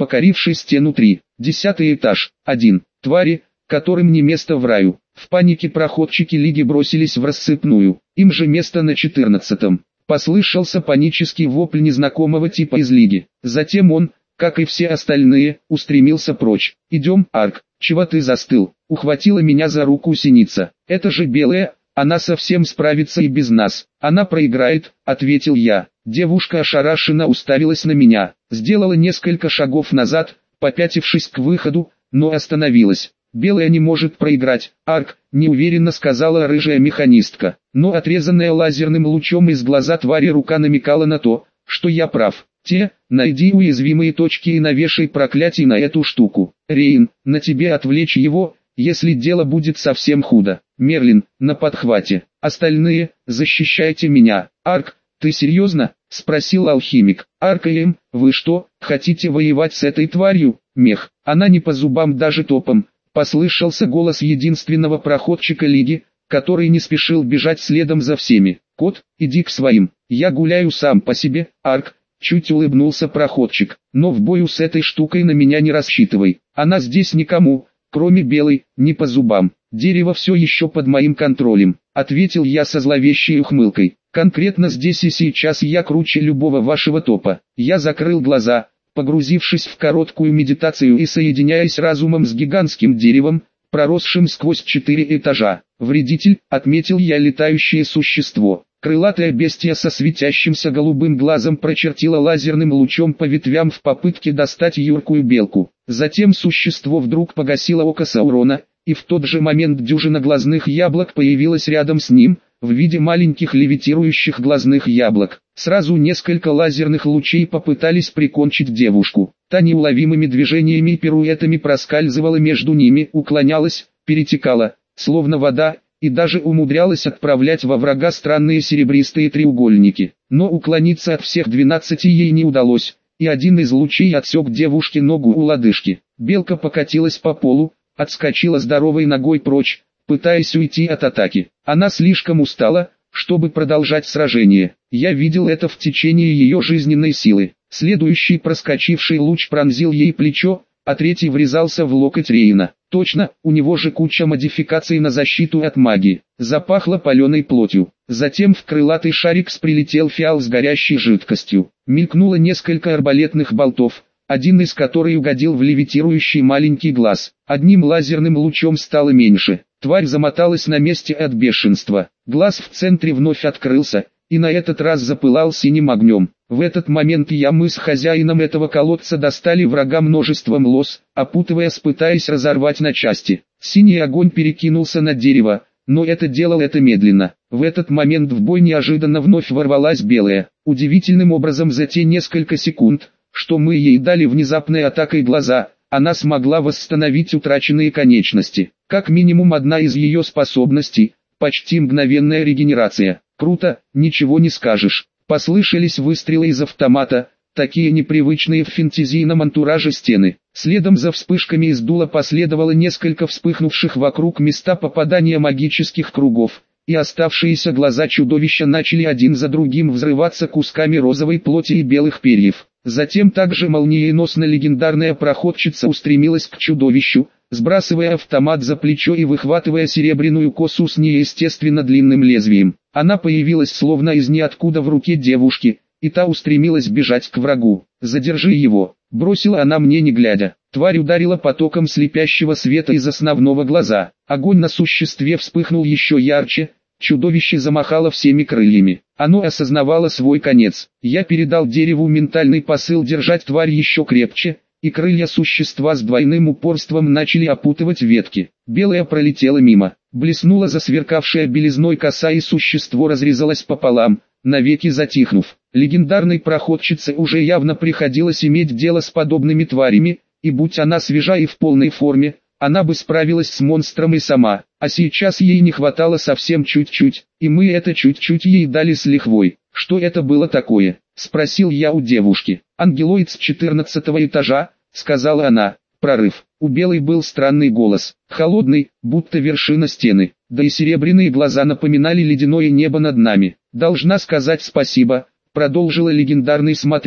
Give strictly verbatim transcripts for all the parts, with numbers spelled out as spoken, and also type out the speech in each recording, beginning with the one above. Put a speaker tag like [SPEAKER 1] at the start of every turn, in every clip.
[SPEAKER 1] покоривший стену три. Десятый этаж. один. Твари, которым не место в раю. В панике проходчики Лиги бросились в рассыпную. Им же место на четырнадцатом. Послышался панический вопль незнакомого типа из Лиги. Затем он, как и все остальные, устремился прочь. «Идем, Арк, чего ты застыл?» Ухватила меня за руку Синица. «Это же Белая, она совсем справится и без нас. Она проиграет», — ответил я. Девушка ошарашенно уставилась на меня, сделала несколько шагов назад, попятившись к выходу, но остановилась. «Белая не может проиграть, Арк», — неуверенно сказала рыжая механистка. Но отрезанная лазерным лучом из глаза твари рука намекала на то, что я прав. «Те, найди уязвимые точки и навешай проклятие на эту штуку. Рейн, на тебе отвлечь его, если дело будет совсем худо. Мерлин, на подхвате. Остальные, защищайте меня. Арк, ты серьезно?» — спросил алхимик. «Арк и Эм, вы что, хотите воевать с этой тварью?» «Мех, она не по зубам даже топом», — послышался голос единственного проходчика Лиги, который не спешил бежать следом за всеми. «Кот, иди к своим, я гуляю сам по себе, Арк», — чуть улыбнулся проходчик. «Но в бою с этой штукой на меня не рассчитывай, она здесь никому, кроме Белой, не по зубам. Дерево все еще под моим контролем», — ответил я со зловещей ухмылкой. «Конкретно здесь и сейчас я круче любого вашего топа». Я закрыл глаза, погрузившись в короткую медитацию и соединяясь разумом с гигантским деревом, проросшим сквозь четыре этажа. «Вредитель», — отметил я летающее существо. Крылатая бестия со светящимся голубым глазом прочертила лазерным лучом по ветвям в попытке достать юркую белку. Затем существо вдруг погасило око Саурона, и в тот же момент дюжина глазных яблок появилась рядом с ним, в виде маленьких левитирующих глазных яблок. Сразу несколько лазерных лучей попытались прикончить девушку. Та неуловимыми движениями и пируэтами проскальзывала между ними, уклонялась, перетекала, словно вода, и даже умудрялась отправлять во врага странные серебристые треугольники. Но уклониться от всех двенадцати ей не удалось, и один из лучей отсек девушке ногу у лодыжки. Белка покатилась по полу, отскочила здоровой ногой прочь, пытаясь уйти от атаки. Она слишком устала, чтобы продолжать сражение. Я видел это в течение ее жизненной силы. Следующий проскочивший луч пронзил ей плечо, а третий врезался в локоть Рейна. Точно, у него же куча модификаций на защиту от магии. Запахло паленой плотью. Затем в крылатый шарик прилетел фиал с горящей жидкостью. Мелькнуло несколько арбалетных болтов, один из которых угодил в левитирующий маленький глаз. Одним лазерным лучом стало меньше. Тварь замоталась на месте от бешенства. Глаз в центре вновь открылся, и на этот раз запылал синим огнем. В этот момент я мы с хозяином этого колодца достали врага множеством лос, опутываясь, пытаясь разорвать на части. Синий огонь перекинулся на дерево, но это делал это медленно. В этот момент в бой неожиданно вновь ворвалась Белая. Удивительным образом за те несколько секунд, что мы ей дали внезапной атакой глаза, она смогла восстановить утраченные конечности. Как минимум одна из ее способностей – почти мгновенная регенерация. Круто, ничего не скажешь. Послышались выстрелы из автомата, такие непривычные в фэнтезийном антураже стены. Следом за вспышками из дула последовало несколько вспыхнувших вокруг места попадания магических кругов, и оставшиеся глаза чудовища начали один за другим взрываться кусками розовой плоти и белых перьев. Затем также молниеносно легендарная проходчица устремилась к чудовищу, сбрасывая автомат за плечо и выхватывая серебряную косу с неестественно длинным лезвием. Она появилась словно из ниоткуда в руке девушки, и та устремилась бежать к врагу. «Задержи его», — бросила она мне не глядя. Тварь ударила потоком слепящего света из основного глаза. Огонь на существе вспыхнул еще ярче, чудовище замахало всеми крыльями. Оно осознавало свой конец. Я передал дереву ментальный посыл держать тварь еще крепче, и крылья существа с двойным упорством начали опутывать ветки. Белая пролетела мимо, блеснула засверкавшая белизной коса, и существо разрезалось пополам, навеки затихнув. Легендарной проходчице уже явно приходилось иметь дело с подобными тварями, и будь она свежа и в полной форме, она бы справилась с монстром и сама, а сейчас ей не хватало совсем чуть-чуть, и мы это чуть-чуть ей дали с лихвой. «Что это было такое?» — спросил я у девушки. «Ангелоид с четырнадцатого этажа», — сказала она. «Прорыв». У Белой был странный голос, холодный, будто вершина стены, да и серебряные глаза напоминали ледяное небо над нами. «Должна сказать спасибо», — продолжила легендарный смотритель.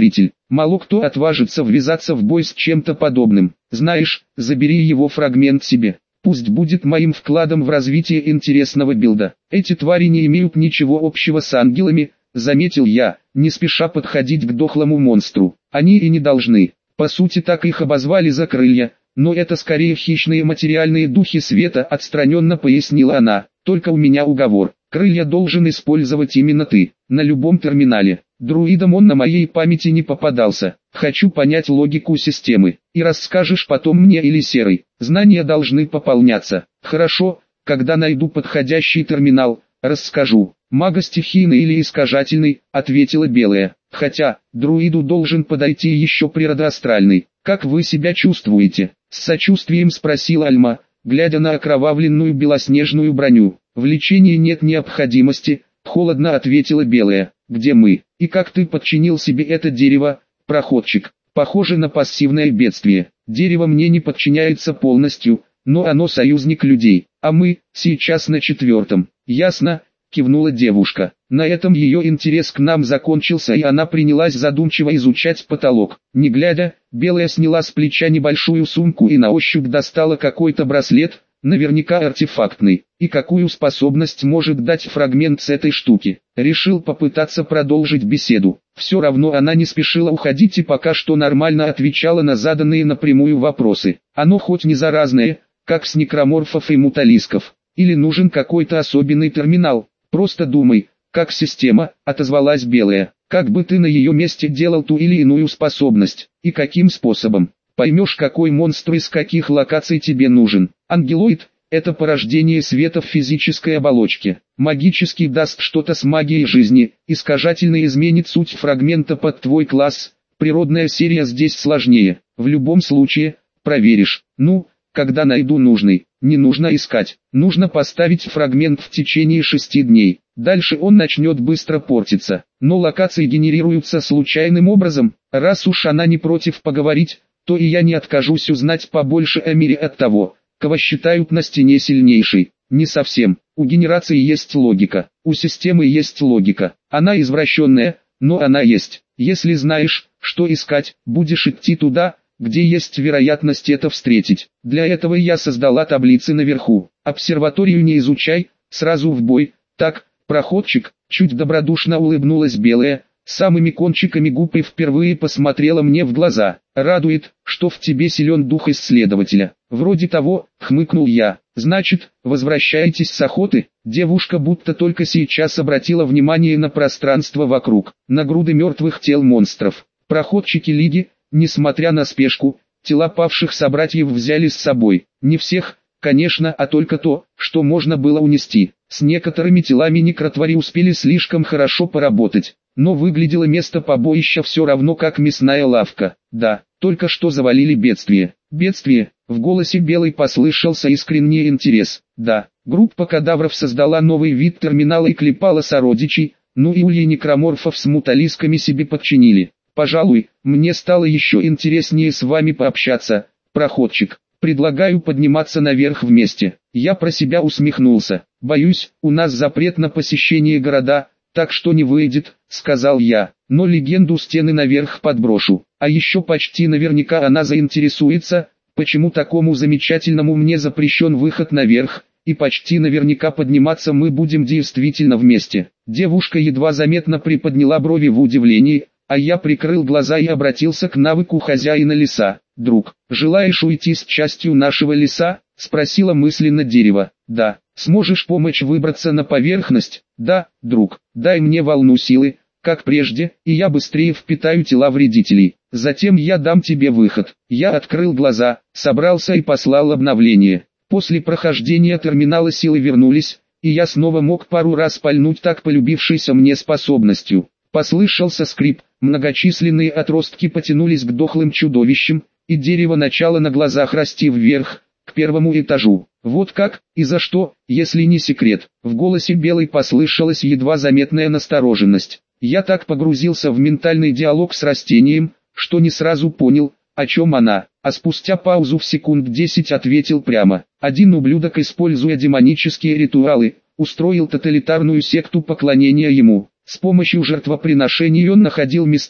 [SPEAKER 1] Мало кто отважится ввязаться в бой с чем-то подобным. Знаешь, забери его фрагмент себе. Пусть будет моим вкладом в развитие интересного билда. Эти твари не имеют ничего общего с ангелами, заметил я, не спеша подходить к дохлому монстру. Они и не должны. По сути, так их обозвали за крылья, но это скорее хищные материальные духи света, отстраненно пояснила она. Только у меня уговор. Крылья должен использовать именно ты, на любом терминале. Друидом он на моей памяти не попадался. Хочу понять логику системы. И расскажешь потом мне или Серый. Знания должны пополняться. Хорошо, когда найду подходящий терминал, расскажу. Магостихийный или искажательный, ответила Белая. Хотя, друиду должен подойти еще природоастральный. Как вы себя чувствуете? С сочувствием спросила Альма, глядя на окровавленную белоснежную броню. В лечении нет необходимости, холодно ответила Белая. Где мы? И как ты подчинил себе это дерево, проходчик? Похоже на пассивное бедствие. Дерево мне не подчиняется полностью, но оно союзник людей, а мы сейчас на четвертом. Ясно, кивнула девушка. На этом ее интерес к нам закончился, и она принялась задумчиво изучать потолок. Не глядя, Белая сняла с плеча небольшую сумку и на ощупь достала какой-то браслет, наверняка артефактный. И какую способность может дать фрагмент с этой штуки? Решил попытаться продолжить беседу. Все равно она не спешила уходить и пока что нормально отвечала на заданные напрямую вопросы. Оно хоть не заразное, как с некроморфов и муталисков. Или нужен какой-то особенный терминал? Просто думай, как система, отозвалась Белая. Как бы ты на ее месте делал ту или иную способность, и каким способом? Поймешь, какой монстр из каких локаций тебе нужен. Ангелоид – это порождение света в физической оболочке. Магический даст что-то с магией жизни, искажательный изменит суть фрагмента под твой класс. Природная серия здесь сложнее. В любом случае, проверишь. Ну, когда найду нужный. Не нужно искать. Нужно поставить фрагмент в течение шести дней. Дальше он начнет быстро портиться. Но локации генерируются случайным образом. Раз уж она не против поговорить, то и я не откажусь узнать побольше о мире от того, кого считают на стене сильнейшей. Не совсем. У генерации есть логика. У системы есть логика. Она извращенная, но она есть. Если знаешь, что искать, будешь идти туда, где есть вероятность это встретить. Для этого я создала таблицы наверху. Обсерваторию не изучай, сразу в бой. Так, проходчик, чуть добродушно улыбнулась Белая, самыми кончиками губ и впервые посмотрела мне в глаза. Радует, что в тебе силен дух исследователя. Вроде того, хмыкнул я. Значит, возвращаетесь с охоты? Девушка будто только сейчас обратила внимание на пространство вокруг, на груды мертвых тел монстров. Проходчики Лиги, несмотря на спешку, тела павших собратьев взяли с собой. Не всех, конечно, а только то, что можно было унести. С некоторыми телами некротвари успели слишком хорошо поработать, но выглядело место побоища все равно как мясная лавка. Да, только что завалили бедствие. Бедствие, в голосе Белой послышался искренний интерес. Да, группа кадавров создала новый вид терминала и клепала сородичей, ну и ульи некроморфов с муталисками себе подчинили. Пожалуй, мне стало еще интереснее с вами пообщаться, проходчик. Предлагаю подниматься наверх вместе. Я про себя усмехнулся. Боюсь, у нас запрет на посещение города, так что не выйдет, сказал я. Но легенду стены наверх подброшу. А еще почти наверняка она заинтересуется, почему такому замечательному мне запрещен выход наверх, и почти наверняка подниматься мы будем действительно вместе. Девушка едва заметно приподняла брови в удивлении, а я прикрыл глаза и обратился к навыку хозяина леса. «Друг, желаешь уйти с частью нашего леса?» — спросила мысленно дерево. «Да. Сможешь помочь выбраться на поверхность?» «Да, друг. Дай мне волну силы, как прежде, и я быстрее впитаю тела вредителей. Затем я дам тебе выход». Я открыл глаза, собрался и послал обновление. После прохождения терминала силы вернулись, и я снова мог пару раз пальнуть так полюбившейся мне способностью. Послышался скрип, многочисленные отростки потянулись к дохлым чудовищам, и дерево начало на глазах расти вверх, к первому этажу. Вот как, и за что, если не секрет. В голосе Белой послышалась едва заметная настороженность. Я так погрузился в ментальный диалог с растением, что не сразу понял, о чем она, а спустя паузу в секунд десять ответил прямо. Один ублюдок, используя демонические ритуалы, устроил тоталитарную секту поклонения ему. С помощью жертвоприношений он находил места,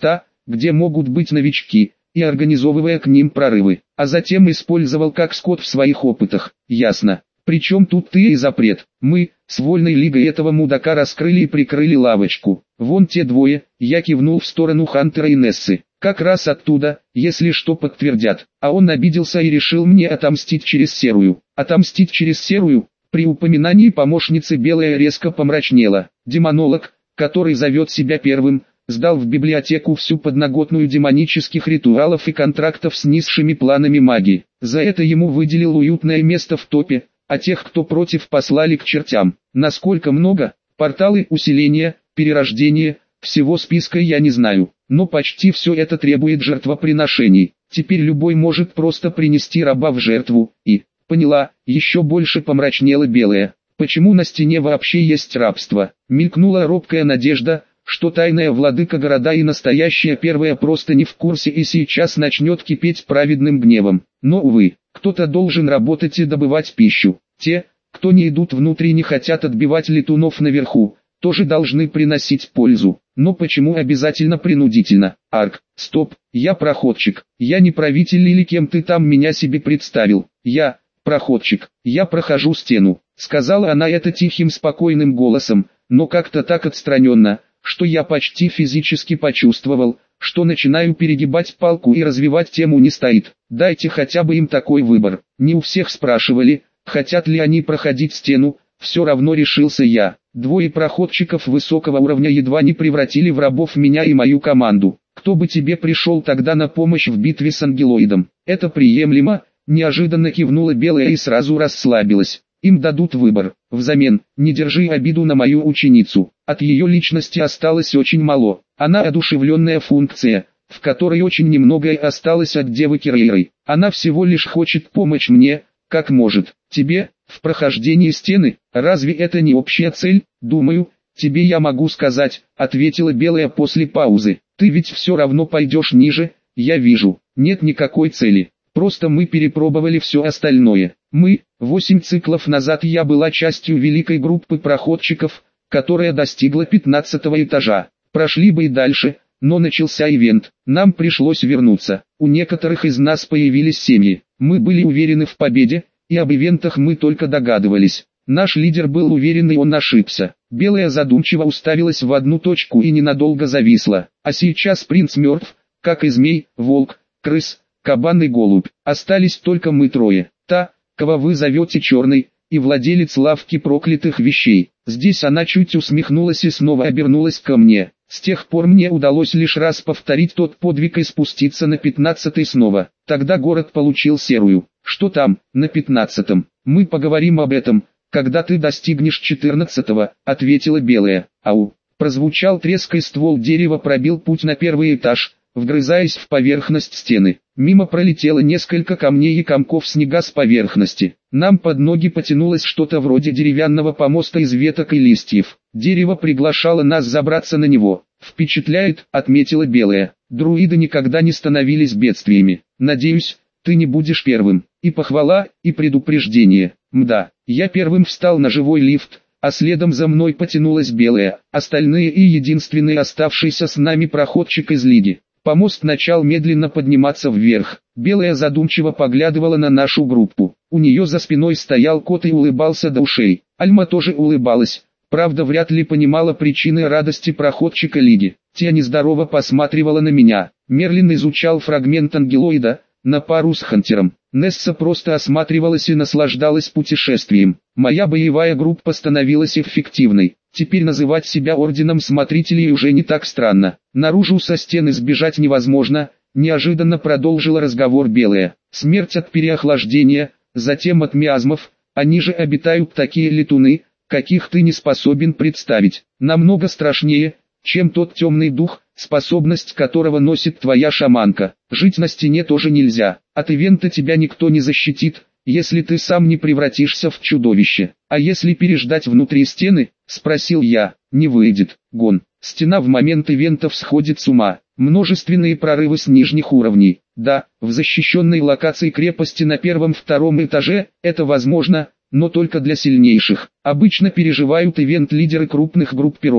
[SPEAKER 1] где могут быть новички, и организовывая к ним прорывы, а затем использовал как скот в своих опытах. Ясно. Причем тут ты и запрет. Мы, с вольной лигой этого мудака раскрыли и прикрыли лавочку. Вон те двое, я кивнул в сторону Хантера и Нессы. Как раз оттуда, если что подтвердят. А он обиделся и решил мне отомстить через серую. Отомстить через серую? При упоминании помощницы Белая резко помрачнела. Демонолог, который зовет себя первым, сдал в библиотеку всю подноготную демонических ритуалов и контрактов с низшими планами магии. За это ему выделил уютное место в топе, а тех, кто против, послали к чертям. Насколько много? Порталы, усиления, перерождение, всего списка я не знаю, но почти все это требует жертвоприношений. Теперь любой может просто принести раба в жертву, и, поняла, еще больше помрачнела Белая. Почему на стене вообще есть рабство? Мелькнула робкая надежда, что тайная владыка города и настоящая первая просто не в курсе и сейчас начнет кипеть праведным гневом. Но увы, кто-то должен работать и добывать пищу. Те, кто не идут внутрь и не хотят отбивать летунов наверху, тоже должны приносить пользу. Но почему обязательно принудительно? Арк, стоп, я проходчик, я не правитель или кем ты там меня себе представил. Я, проходчик, я прохожу стену. Сказала она это тихим спокойным голосом, но как-то так отстраненно, что я почти физически почувствовал, что начинаю перегибать палку и развивать тему не стоит. Дайте хотя бы им такой выбор. Не у всех спрашивали, хотят ли они проходить стену, все равно решился я. Двое проходчиков высокого уровня едва не превратили в рабов меня и мою команду. Кто бы тебе пришел тогда на помощь в битве с ангелоидом? Это приемлемо, неожиданно кивнула Белая и сразу расслабилась. Им дадут выбор. Взамен, не держи обиду на мою ученицу. От ее личности осталось очень мало. Она одушевленная функция, в которой очень немногое осталось от девы Кирейры. Она всего лишь хочет помочь мне, как может. Тебе, в прохождении стены, разве это не общая цель? Думаю, тебе я могу сказать, ответила Белая после паузы. Ты ведь все равно пойдешь ниже, я вижу. Нет никакой цели. Просто мы перепробовали все остальное. Мы, восемь циклов назад я была частью великой группы проходчиков, которая достигла пятнадцатого этажа. Прошли бы и дальше, но начался ивент. Нам пришлось вернуться. У некоторых из нас появились семьи. Мы были уверены в победе, и об ивентах мы только догадывались. Наш лидер был уверен, и он ошибся. Белая задумчиво уставилась в одну точку и ненадолго зависла. А сейчас принц мертв, как и змей, волк, крыс, кабан и голубь. Остались только мы трое. Та, кого вы зовете черной, и владелец лавки проклятых вещей. Здесь она чуть усмехнулась и снова обернулась ко мне. С тех пор мне удалось лишь раз повторить тот подвиг и спуститься на пятнадцатый снова. Тогда город получил серую. Что там, на пятнадцатом? Мы поговорим об этом, когда ты достигнешь четырнадцатого, ответила Белая. Ау. Прозвучал треск, и ствол дерева пробил путь на первый этаж, вгрызаясь в поверхность стены. Мимо пролетело несколько камней и комков снега с поверхности. Нам под ноги потянулось что-то вроде деревянного помоста из веток и листьев. Дерево приглашало нас забраться на него. «Впечатляет», — отметила Белая. «Друиды никогда не становились бедствиями. Надеюсь, ты не будешь первым». И похвала, и предупреждение. Мда, я первым встал на живой лифт, а следом за мной потянулась Белая. Остальные и единственный оставшийся с нами проходчик из лиги. Помост начал медленно подниматься вверх. Белая задумчиво поглядывала на нашу группу. У нее за спиной стоял кот и улыбался до ушей. Альма тоже улыбалась, правда вряд ли понимала причины радости проходчика лиги. Тя нездорово посматривала на меня. Мерлин изучал фрагмент ангелоида, на пару с Хантером. Несса просто осматривалась и наслаждалась путешествием. Моя боевая группа становилась эффективной. Теперь называть себя орденом смотрителей уже не так странно. Наружу со стены сбежать невозможно, неожиданно продолжила разговор Белая. Смерть от переохлаждения, затем от миазмов, они же обитают такие летуны, каких ты не способен представить. Намного страшнее, чем тот темный дух, способность которого носит твоя шаманка. Жить на стене тоже нельзя. От ивента тебя никто не защитит, если ты сам не превратишься в чудовище. А если переждать внутри стены, спросил я. Не выйдет. Гон. Стена в момент ивентов сходит с ума. Множественные прорывы с нижних уровней. Да, в защищенной локации крепости на первом-втором этаже это возможно, но только для сильнейших. Обычно переживают ивент лидеры крупных группировок.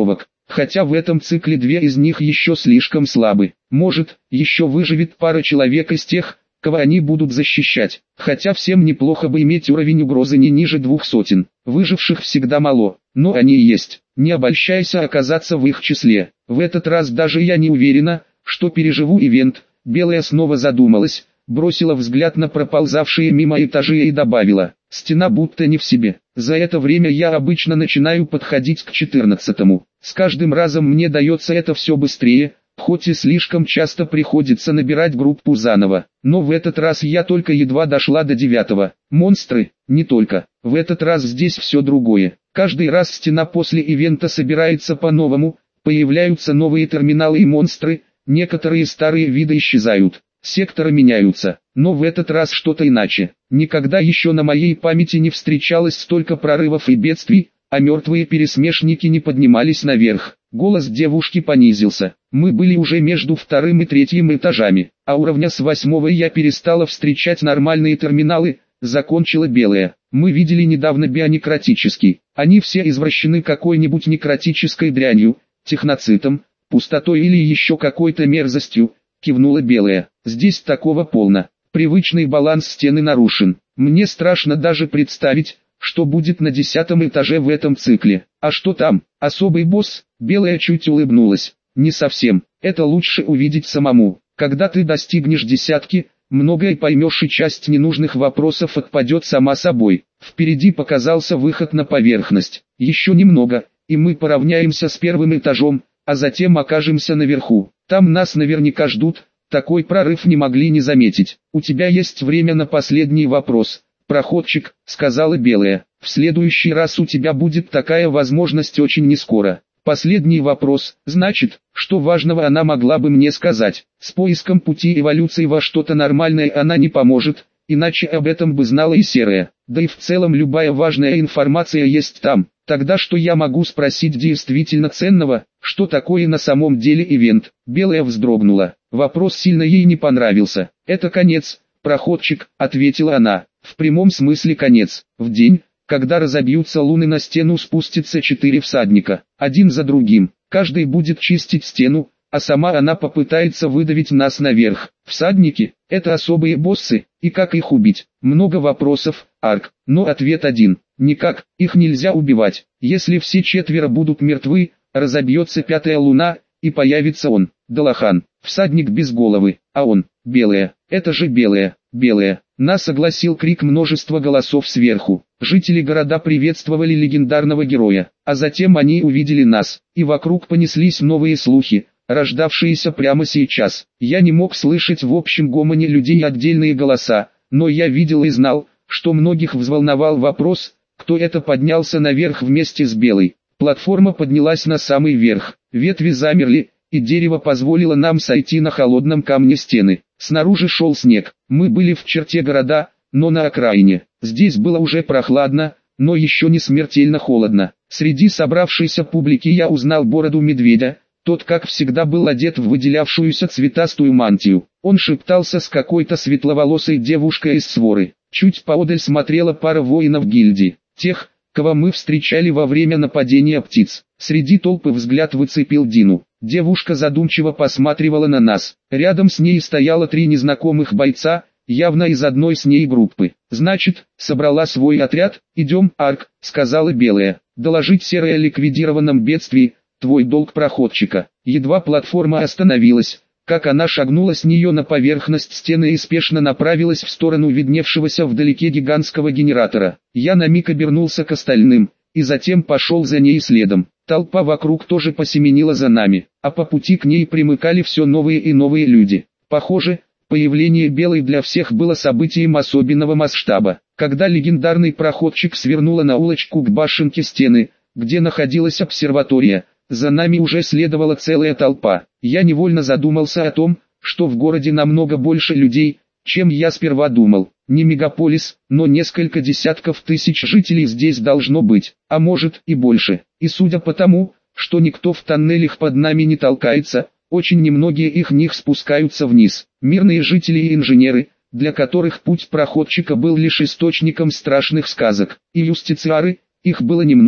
[SPEAKER 1] хотя в этом цикле две из них еще слишком слабы. Может, еще выживет пара человек из тех, кого они будут защищать, хотя всем неплохо бы иметь уровень угрозы не ниже двух сотен. Выживших всегда мало, но они есть. Не обольщайся оказаться в их числе. В этот раз даже я не уверена, что переживу ивент. Белая снова задумалась, бросила взгляд на проползавшие мимо этажи и добавила: стена будто не в себе. За это время я обычно начинаю подходить к четырнадцатому. С каждым разом мне дается это все быстрее, хоть и слишком часто приходится набирать группу заново. Но в этот раз я только едва дошла до девятого. Монстры, не только. В этот раз здесь все другое. Каждый раз стена после ивента собирается по-новому, появляются новые терминалы и монстры, некоторые старые виды исчезают. Секторы меняются, но в этот раз что-то иначе. Никогда еще на моей памяти не встречалось столько прорывов и бедствий, а мертвые пересмешники не поднимались наверх. Голос девушки понизился. Мы были уже между вторым и третьим этажами, а уровня с восьмого я перестала встречать нормальные терминалы, закончила Белая. Мы видели недавно бионекротический. Они все извращены какой-нибудь некротической дрянью, техноцитом, пустотой или еще какой-то мерзостью, кивнула Белая. Здесь такого полно. Привычный баланс стены нарушен. Мне страшно даже представить, что будет на десятом этаже в этом цикле. А что там? Особый босс? Белая чуть улыбнулась. Не совсем. Это лучше увидеть самому. Когда ты достигнешь десятки, многое поймешь и часть ненужных вопросов отпадет сама собой. Впереди показался выход на поверхность. Еще немного, и мы поравняемся с первым этажом, а затем окажемся наверху. Там нас наверняка ждут. Такой прорыв не могли не заметить. У тебя есть время на последний вопрос, проходчик, сказала Белая. В следующий раз у тебя будет такая возможность очень нескоро. Последний вопрос, значит, что важного она могла бы мне сказать. С поиском пути эволюции во что-то нормальное она не поможет, иначе об этом бы знала и Серая. Да и в целом любая важная информация есть там. Тогда что я могу спросить действительно ценного, что такое на самом деле ивент? Белая вздрогнула. Вопрос сильно ей не понравился. Это конец, проходчик, ответила она. В прямом смысле конец. В день, когда разобьются луны, на стену спустится четыре всадника, один за другим. Каждый будет чистить стену, а сама она попытается выдавить нас наверх. Всадники – это особые боссы, и как их убить? Много вопросов, Арк, но ответ один. Никак, их нельзя убивать. Если все четверо будут мертвы, разобьется пятая луна, и появится он, Далахан, всадник без головы, а он, Белая, это же Белая, Белая. Нас огласил крик множества голосов сверху. Жители города приветствовали легендарного героя, а затем они увидели нас, и вокруг понеслись новые слухи, рождавшиеся прямо сейчас. Я не мог слышать в общем гомоне людей отдельные голоса, но я видел и знал, что многих взволновал вопрос, кто это поднялся наверх вместе с Белой. Платформа поднялась на самый верх, ветви замерли, и дерево позволило нам сойти на холодном камне стены. Снаружи шел снег, мы были в черте города, но на окраине. Здесь было уже прохладно, но еще не смертельно холодно. Среди собравшейся публики я узнал бороду медведя. Тот, как всегда, был одет в выделявшуюся цветастую мантию. Он шептался с какой-то светловолосой девушкой из своры. Чуть поодаль смотрела пара воинов гильдии, тех, кого мы встречали во время нападения птиц. Среди толпы взгляд выцепил Дину. Девушка задумчиво посматривала на нас. Рядом с ней стояло три незнакомых бойца, явно из одной с ней группы. «Значит, собрала свой отряд? Идем, Арк», — сказала Белая. «Доложить Серой о ликвидированном бедствии — твой долг проходчика». Едва платформа остановилась, как она шагнула с нее на поверхность стены и спешно направилась в сторону видневшегося вдалеке гигантского генератора. Я на миг обернулся к остальным, и затем пошел за ней следом. Толпа вокруг тоже посеменила за нами, а по пути к ней примыкали все новые и новые люди. Похоже, появление Белой для всех было событием особенного масштаба. Когда легендарный проходчик свернула на улочку к башенке стены, где находилась обсерватория, за нами уже следовала целая толпа. Я невольно задумался о том, что в городе намного больше людей, чем я сперва думал. Не мегаполис, но несколько десятков тысяч жителей здесь должно быть, а может и больше. И судя по тому, что никто в тоннелях под нами не толкается, очень немногие их них спускаются вниз. Мирные жители и инженеры, для которых путь проходчика был лишь источником страшных сказок. И юстициары, их было немного,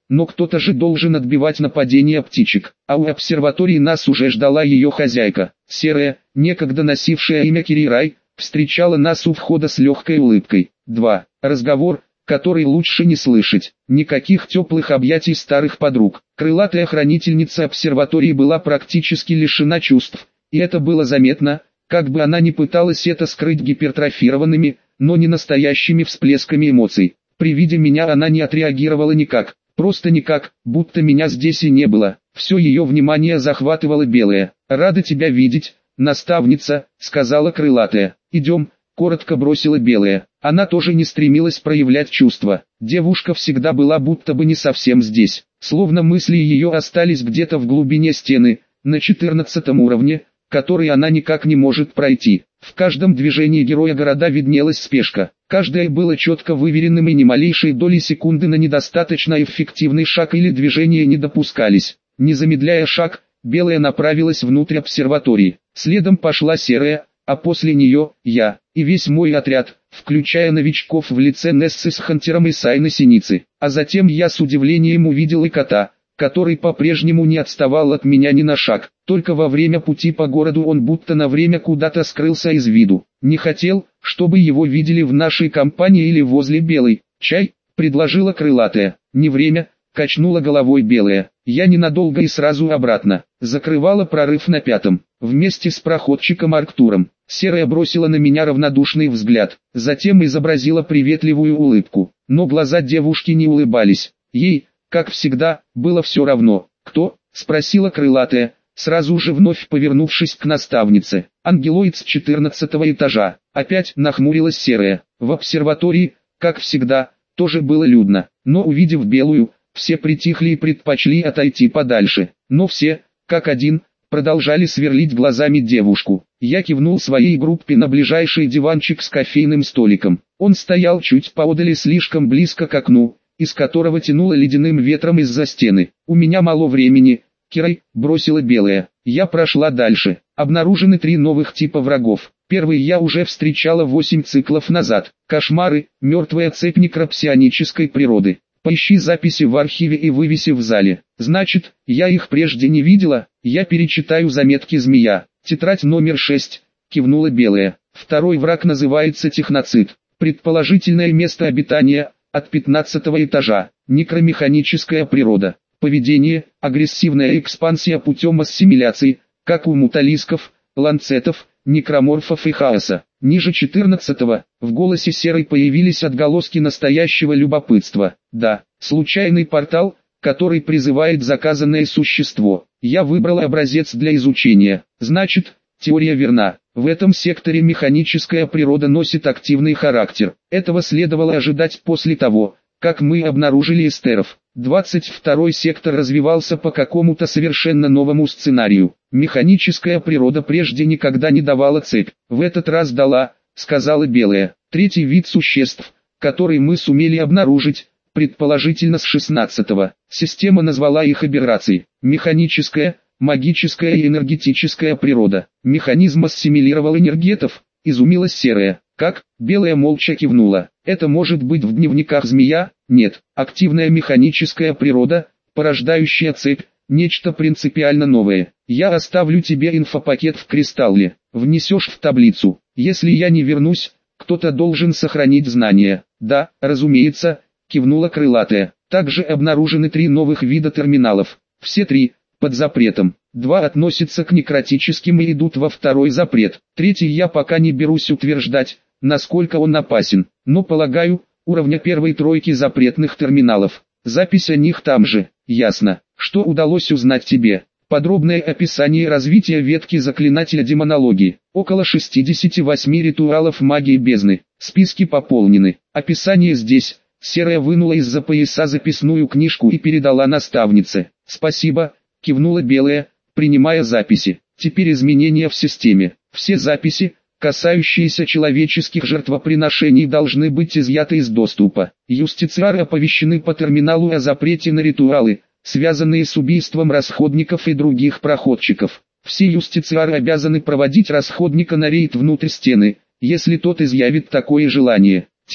[SPEAKER 1] но кто-то же должен отбивать нападение птичек. А у обсерватории нас уже ждала ее хозяйка. Серая, некогда носившая имя Кирирай, встречала нас у входа с легкой улыбкой. два. Разговор, который лучше не слышать. Никаких теплых объятий старых подруг. Крылатая хранительница обсерватории была практически лишена чувств, и это было заметно, как бы она ни пыталась это скрыть гипертрофированными, но не настоящими всплесками эмоций. При виде меня она не отреагировала никак, просто никак, будто меня здесь и не было. Все ее внимание захватывало белое. «Рада тебя видеть, наставница», — сказала крылатая. «Идем», — коротко бросила белая. Она тоже не стремилась проявлять чувства. Девушка всегда была будто бы не совсем здесь. Словно мысли ее остались где-то в глубине стены, на четырнадцатом уровне, который она никак не может пройти. В каждом движении героя города виднелась спешка. Каждое было четко выверенным, и ни малейшей доли секунды на недостаточно эффективный шаг или движение не допускались. Не замедляя шаг, белая направилась внутрь обсерватории. Следом пошла серая, а после нее – я, и весь мой отряд, включая новичков в лице Нессы с Хантером и Сайны Синицы. А затем я с удивлением увидел и кота, который по-прежнему не отставал от меня ни на шаг. Только во время пути по городу он будто на время куда-то скрылся из виду. Не хотел, чтобы его видели в нашей компании или возле белой. «Чай?» – предложила крылатая. «Не время», – качнула головой белая. Я ненадолго и сразу обратно. Закрывала прорыв на пятом. Вместе с проходчиком Арктуром. Серая бросила на меня равнодушный взгляд. Затем изобразила приветливую улыбку. Но глаза девушки не улыбались. Ей, как всегда, было все равно. «Кто?» – спросила крылатая, сразу же вновь повернувшись к наставнице. «Ангелоид с четырнадцатого этажа». Опять нахмурилась серая. В обсерватории, как всегда, тоже было людно. Но увидев белую, все притихли и предпочли отойти подальше. Но все, как один, продолжали сверлить глазами девушку. Я кивнул своей группе на ближайший диванчик с кофейным столиком. Он стоял чуть поодаль и слишком близко к окну, из которого тянуло ледяным ветром из-за стены. «У меня мало времени», — Кирай, бросила белая. Я прошла дальше. Обнаружены три новых типа врагов. Первый я уже встречала восемь циклов назад. Кошмары, мертвая цепь некропсионической природы. Поищи записи в архиве и вывеси в зале. Значит, я их прежде не видела. Я перечитаю заметки змея. Тетрадь номер шесть, кивнула белая. Второй враг называется техноцид. Предположительное место обитания – от пятнадцатого этажа. Некромеханическая природа. Поведение – агрессивная экспансия путем ассимиляции, как у муталисков, ланцетов, некроморфов и хаоса. Ниже четырнадцатого, в голосе серой появились отголоски настоящего любопытства. Да, случайный портал, который призывает заказанное существо. Я выбрал образец для изучения. Значит, теория верна. В этом секторе механическая природа носит активный характер. Этого следовало ожидать после того, как мы обнаружили эстеров. двадцать второй сектор развивался по какому-то совершенно новому сценарию. Механическая природа прежде никогда не давала цепь. В этот раз дала, сказала белая. Третий вид существ, который мы сумели обнаружить, предположительно с шестнадцатого. Система назвала их аберрацией. Механическая, магическая и энергетическая природа. Механизм ассимилировал энергетов, изумилась серая. Как? Белая молча кивнула. Это может быть в дневниках змея? Нет. Активная механическая природа, порождающая цепь, нечто принципиально новое. Я оставлю тебе инфопакет в кристалле. Внесешь в таблицу. Если я не вернусь, кто-то должен сохранить знания. Да, разумеется, кивнула крылатая. Также обнаружены три новых вида терминалов. Все три под запретом. Два относятся к некротическим и идут во второй запрет. Третий я пока не берусь утверждать, насколько он опасен. Но полагаю, уровня первой тройки запретных терминалов. Запись о них там же. Ясно. Что удалось узнать тебе? Подробное описание развития ветки заклинателя демонологии. Около шестидесяти восьми ритуалов магии бездны. Списки пополнены. Описание здесь. Серая вынула из-за пояса записную книжку и передала наставнице. Спасибо, кивнула белая, принимая записи. Теперь изменения в системе. Все записи, касающиеся человеческих жертвоприношений, должны быть изъяты из доступа. Юстициары оповещены по терминалу о запрете на ритуалы, связанные с убийством расходников и других проходчиков. Все юстициары обязаны проводить расходника на рейд внутрь стены, если тот изъявит такое желание. Те,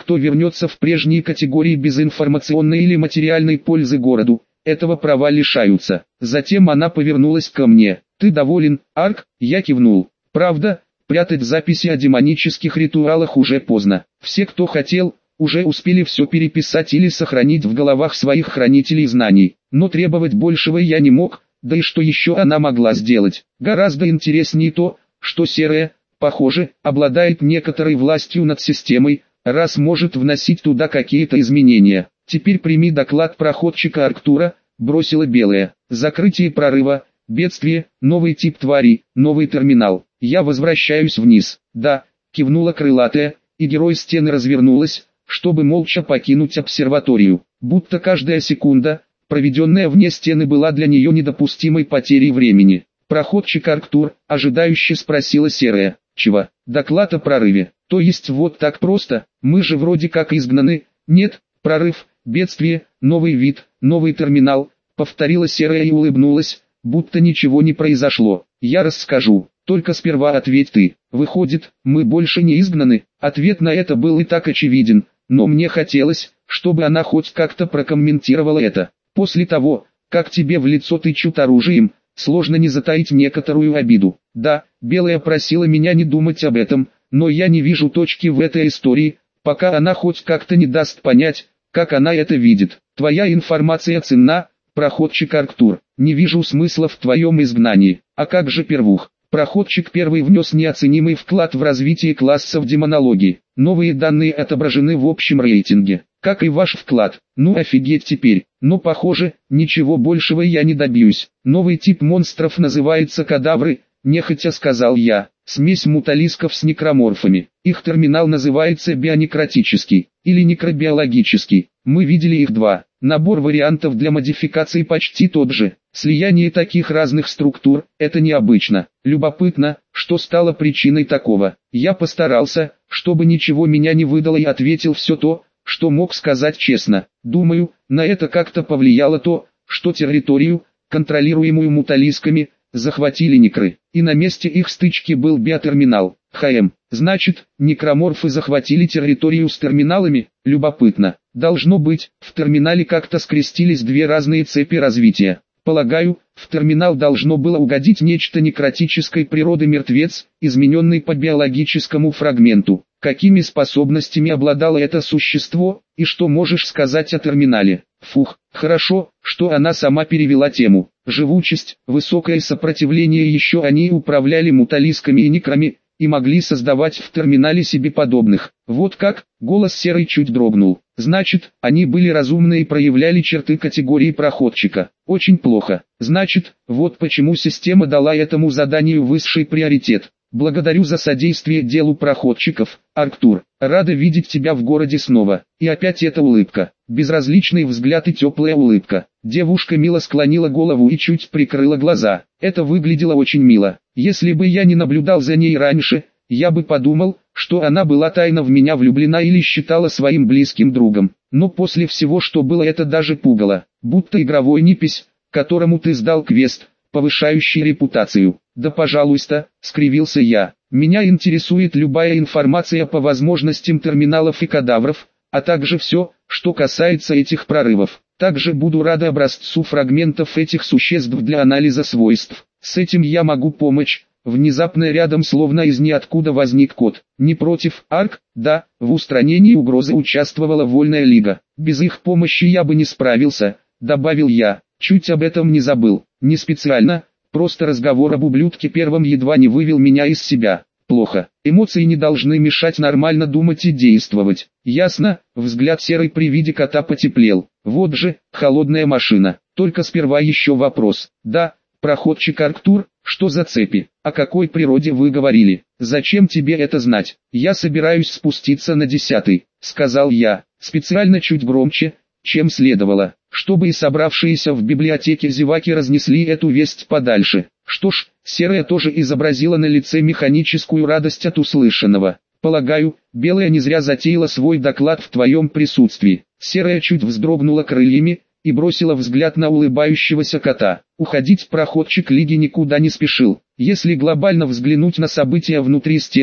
[SPEAKER 1] кто вернется в прежние категории без информационной или материальной пользы городу, этого права лишаются. Затем она повернулась ко мне. «Ты доволен, Арк?» Я кивнул. «Правда, прятать записи о демонических ритуалах уже поздно. Все, кто хотел, уже успели все переписать или сохранить в головах своих хранителей знаний. Но требовать большего я не мог, да и что еще она могла сделать? Гораздо интереснее то, что Серая, похоже, обладает некоторой властью над системой, раз может вносить туда какие-то изменения. Теперь прими доклад проходчика Арктура», бросила Белая. «Закрытие прорыва, бедствие, новый тип твари, новый терминал. Я возвращаюсь вниз». «Да», кивнула Крылатая, и герой стены развернулась, чтобы молча покинуть обсерваторию. Будто каждая секунда, проведенная вне стены, была для нее недопустимой потерей времени. «Проходчик Арктур», ожидающе спросила Серая. «Чего?» «Доклад о прорыве. То есть вот так просто? Мы же вроде как изгнаны». «Нет, прорыв, бедствие, новый вид, новый терминал», повторила Серая и улыбнулась, будто ничего не произошло. «Я расскажу, только сперва ответь ты. Выходит, мы больше не изгнаны?» Ответ на это был и так очевиден, но мне хотелось, чтобы она хоть как-то прокомментировала это. «После того, как тебе в лицо тычут оружием, сложно не затаить некоторую обиду. Да, Белая просила меня не думать об этом, но я не вижу точки в этой истории, пока она хоть как-то не даст понять, как она это видит. Твоя информация ценна, проходчик Арктур. Не вижу смысла в твоем изгнании. А как же Первух?» Проходчик Первый внес неоценимый вклад в развитие класса в демонологии. Новые данные отображены в общем рейтинге, как и ваш вклад. Ну офигеть теперь. Но похоже, ничего большего я не добьюсь. Новый тип монстров называется кадавры, нехотя сказал я. Смесь муталисков с некроморфами. Их терминал называется бионекротический, или некробиологический. Мы видели их два. Набор вариантов для модификации почти тот же. Слияние таких разных структур – это необычно. Любопытно, что стало причиной такого. Я постарался, чтобы ничего меня не выдало, и ответил все то, что мог сказать честно. Думаю, на это как-то повлияло то, что территорию, контролируемую муталисками, захватили некры, и на месте их стычки был биотерминал. ХМ. Значит, некроморфы захватили территорию с терминалами? Любопытно. Должно быть, в терминале как-то скрестились две разные цепи развития. Полагаю, в терминал должно было угодить нечто некротической природы мертвец, измененный по биологическому фрагменту. Какими способностями обладало это существо, и что можешь сказать о терминале? Фух, хорошо, что она сама перевела тему. Живучесть, высокое сопротивление, еще они управляли муталисками и некрами, и могли создавать в терминале себе подобных. Вот как, голос Серой чуть дрогнул. Значит, они были разумны и проявляли черты категории проходчика. Очень плохо. Значит, вот почему система дала этому заданию высший приоритет. Благодарю за содействие делу проходчиков, Арктур. Рада видеть тебя в городе снова. И опять эта улыбка. Безразличный взгляд и теплая улыбка. Девушка мило склонила голову и чуть прикрыла глаза. Это выглядело очень мило. Если бы я не наблюдал за ней раньше, я бы подумал, что она была тайно в меня влюблена или считала своим близким другом. Но после всего, что было, это даже пугало. Будто игровой непись, которому ты сдал квест, повышающий репутацию. «Да пожалуйста», — скривился я. «Меня интересует любая информация по возможностям терминалов и кадавров, а также все, что касается этих прорывов. Также буду рада образцу фрагментов этих существ для анализа свойств. С этим я могу помочь». Внезапно рядом словно из ниоткуда возник кот. «Не против, Арк?» «Да, в устранении угрозы участвовала Вольная Лига. Без их помощи я бы не справился», — добавил я. Чуть об этом не забыл. Не специально, просто разговор об ублюдке первом едва не вывел меня из себя. Плохо. Эмоции не должны мешать нормально думать и действовать. Ясно, взгляд Серой при виде кота потеплел. Вот же, холодная машина. Только сперва еще вопрос. Да, проходчик Арктур, что за цепи? О какой природе вы говорили? Зачем тебе это знать? Я собираюсь спуститься на десятый, сказал я, специально чуть громче, чем следовало, чтобы и собравшиеся в библиотеке зеваки разнесли эту весть подальше. Что ж, Серая тоже изобразила на лице механическую радость от услышанного. Полагаю, Белая не зря затеяла свой доклад в твоем присутствии. Серая чуть вздрогнула крыльями и бросила взгляд на улыбающегося кота. Уходить проходчик Лиги никуда не спешил. Если глобально взглянуть на события внутри стены,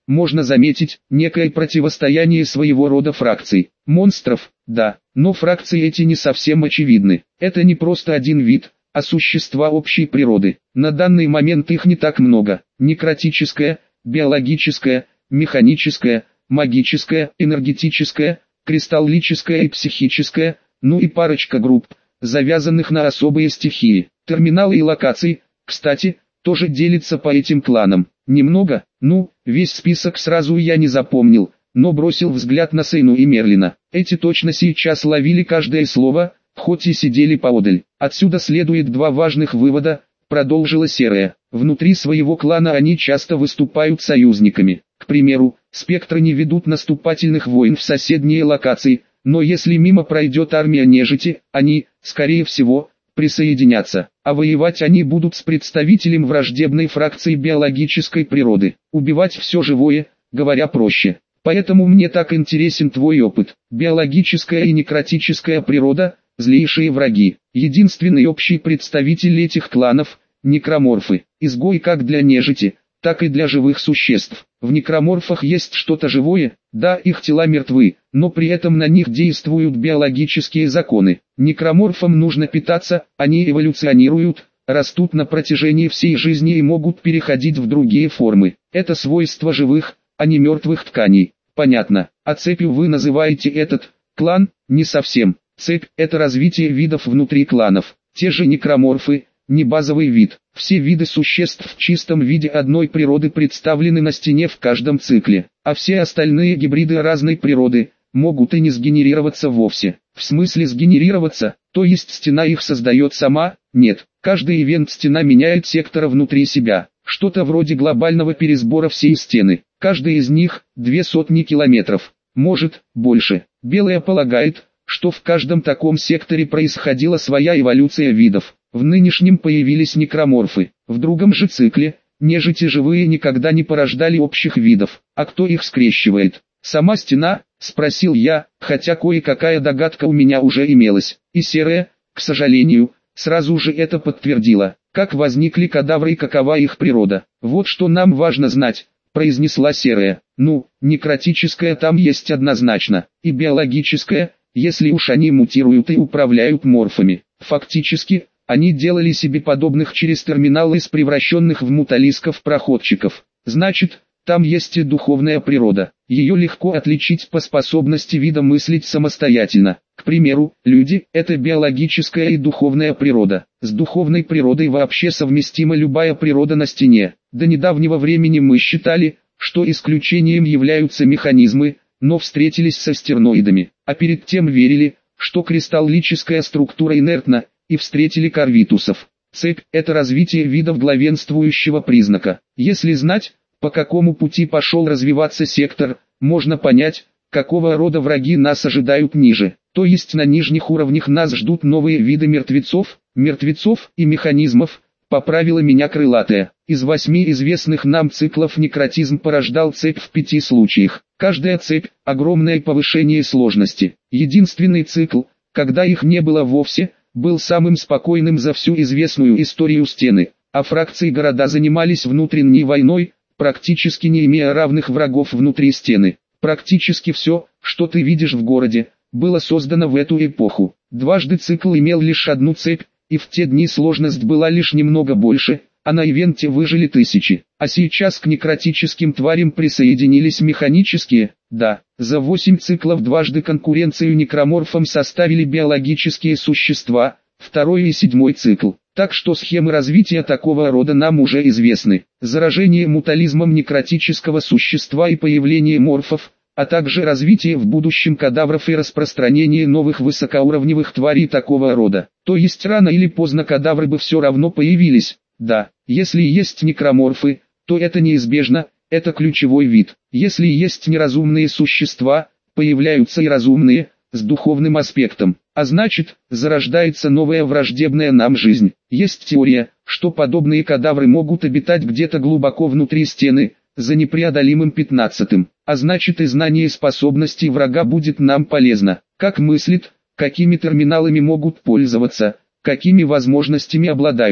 [SPEAKER 1] можно заметить некое противостояние своего рода фракций. Монстров, да, но фракции эти не совсем очевидны. Это не просто один вид, а существа общей природы. На данный момент их не так много. Некротическое, биологическое, механическое, магическое, энергетическое, кристаллическое и психическое, ну и парочка групп, завязанных на особые стихии. Терминалы и локации, кстати, тоже делятся по этим кланам. Немного, ну, весь список сразу я не запомнил, но бросил взгляд на Сейну и Мерлина. Эти точно сейчас ловили каждое слово, хоть и сидели поодаль. Отсюда следует два важных вывода, продолжила Серая. Внутри своего клана они часто выступают союзниками. К примеру, спектры не ведут наступательных войн в соседние локации, но если мимо пройдет армия нежити, они, скорее всего, присоединятся, а воевать они будут с представителем враждебной фракции биологической природы. Убивать все живое, говоря проще. Поэтому мне так интересен твой опыт. Биологическая и некротическая природа – злейшие враги. Единственный общий представитель этих кланов – некроморфы. Изгой как для нежити, так и для живых существ. В некроморфах есть что-то живое, да, их тела мертвы, но при этом на них действуют биологические законы. Некроморфам нужно питаться, они эволюционируют, растут на протяжении всей жизни и могут переходить в другие формы. Это свойство живых, а не мертвых тканей. Понятно. А цепью вы называете этот клан? Не совсем. Цепь – это развитие видов внутри кланов. Те же некроморфы – не базовый вид. Все виды существ в чистом виде одной природы представлены на стене в каждом цикле, а все остальные гибриды разной природы могут и не сгенерироваться вовсе. В смысле сгенерироваться, то есть стена их создает сама? Нет. Каждый ивент стена меняет сектора внутри себя. Что-то вроде глобального пересбора всей стены. Каждый из них – две сотни километров. Может, больше. Белая полагает, что в каждом таком секторе происходила своя эволюция видов. В нынешнем появились некроморфы. В другом же цикле, нежити живые никогда не порождали общих видов. А кто их скрещивает? Сама стена? Спросил я, хотя кое-какая догадка у меня уже имелась. И Серая, к сожалению, сразу же это подтвердила. Как возникли кадавры и какова их природа? Вот что нам важно знать, произнесла Серая. Ну, некротическая там есть однозначно, и биологическая, если уж они мутируют и управляют морфами. Фактически, они делали себе подобных через терминалы из превращенных в муталисков-проходчиков. Значит, там есть и духовная природа. Ее легко отличить по способности вида мыслить самостоятельно. К примеру, люди – это биологическая и духовная природа. С духовной природой вообще совместима любая природа на стене. До недавнего времени мы считали, что исключением являются механизмы, но встретились со стерноидами. А перед тем верили, что кристаллическая структура инертна, и встретили корвитусов. Цепь – это развитие видов главенствующего признака. Если знать, по какому пути пошел развиваться сектор, можно понять, какого рода враги нас ожидают ниже. То есть на нижних уровнях нас ждут новые виды мертвецов, мертвецов и механизмов, поправила меня крылатая. Из восьми известных нам циклов некротизм порождал цепь в пяти случаях. Каждая цепь – огромное повышение сложности. Единственный цикл, когда их не было вовсе, был самым спокойным за всю известную историю стены, а фракции города занимались внутренней войной, практически не имея равных врагов внутри стены. Практически все, что ты видишь в городе, было создано в эту эпоху. Дважды цикл имел лишь одну цепь, и в те дни сложность была лишь немного больше, а на ивенте выжили тысячи. А сейчас к некротическим тварям присоединились механические, да, за восемь циклов дважды конкуренцию некроморфам составили биологические существа, второй и седьмой цикл. Так что схемы развития такого рода нам уже известны. Заражение мутализмом некротического существа и появление морфов, а также развитие в будущем кадавров и распространение новых высокоуровневых тварей такого рода. То есть рано или поздно кадавры бы все равно появились. Да, если есть некроморфы, то это неизбежно, это ключевой вид. Если есть неразумные существа, появляются и разумные, с духовным аспектом. А значит, зарождается новая враждебная нам жизнь. Есть теория, что подобные кадавры могут обитать где-то глубоко внутри стены, за непреодолимым пятнадцатым. А значит и знание способностей врага будет нам полезно. Как мыслит, какими терминалами могут пользоваться, какими возможностями обладают.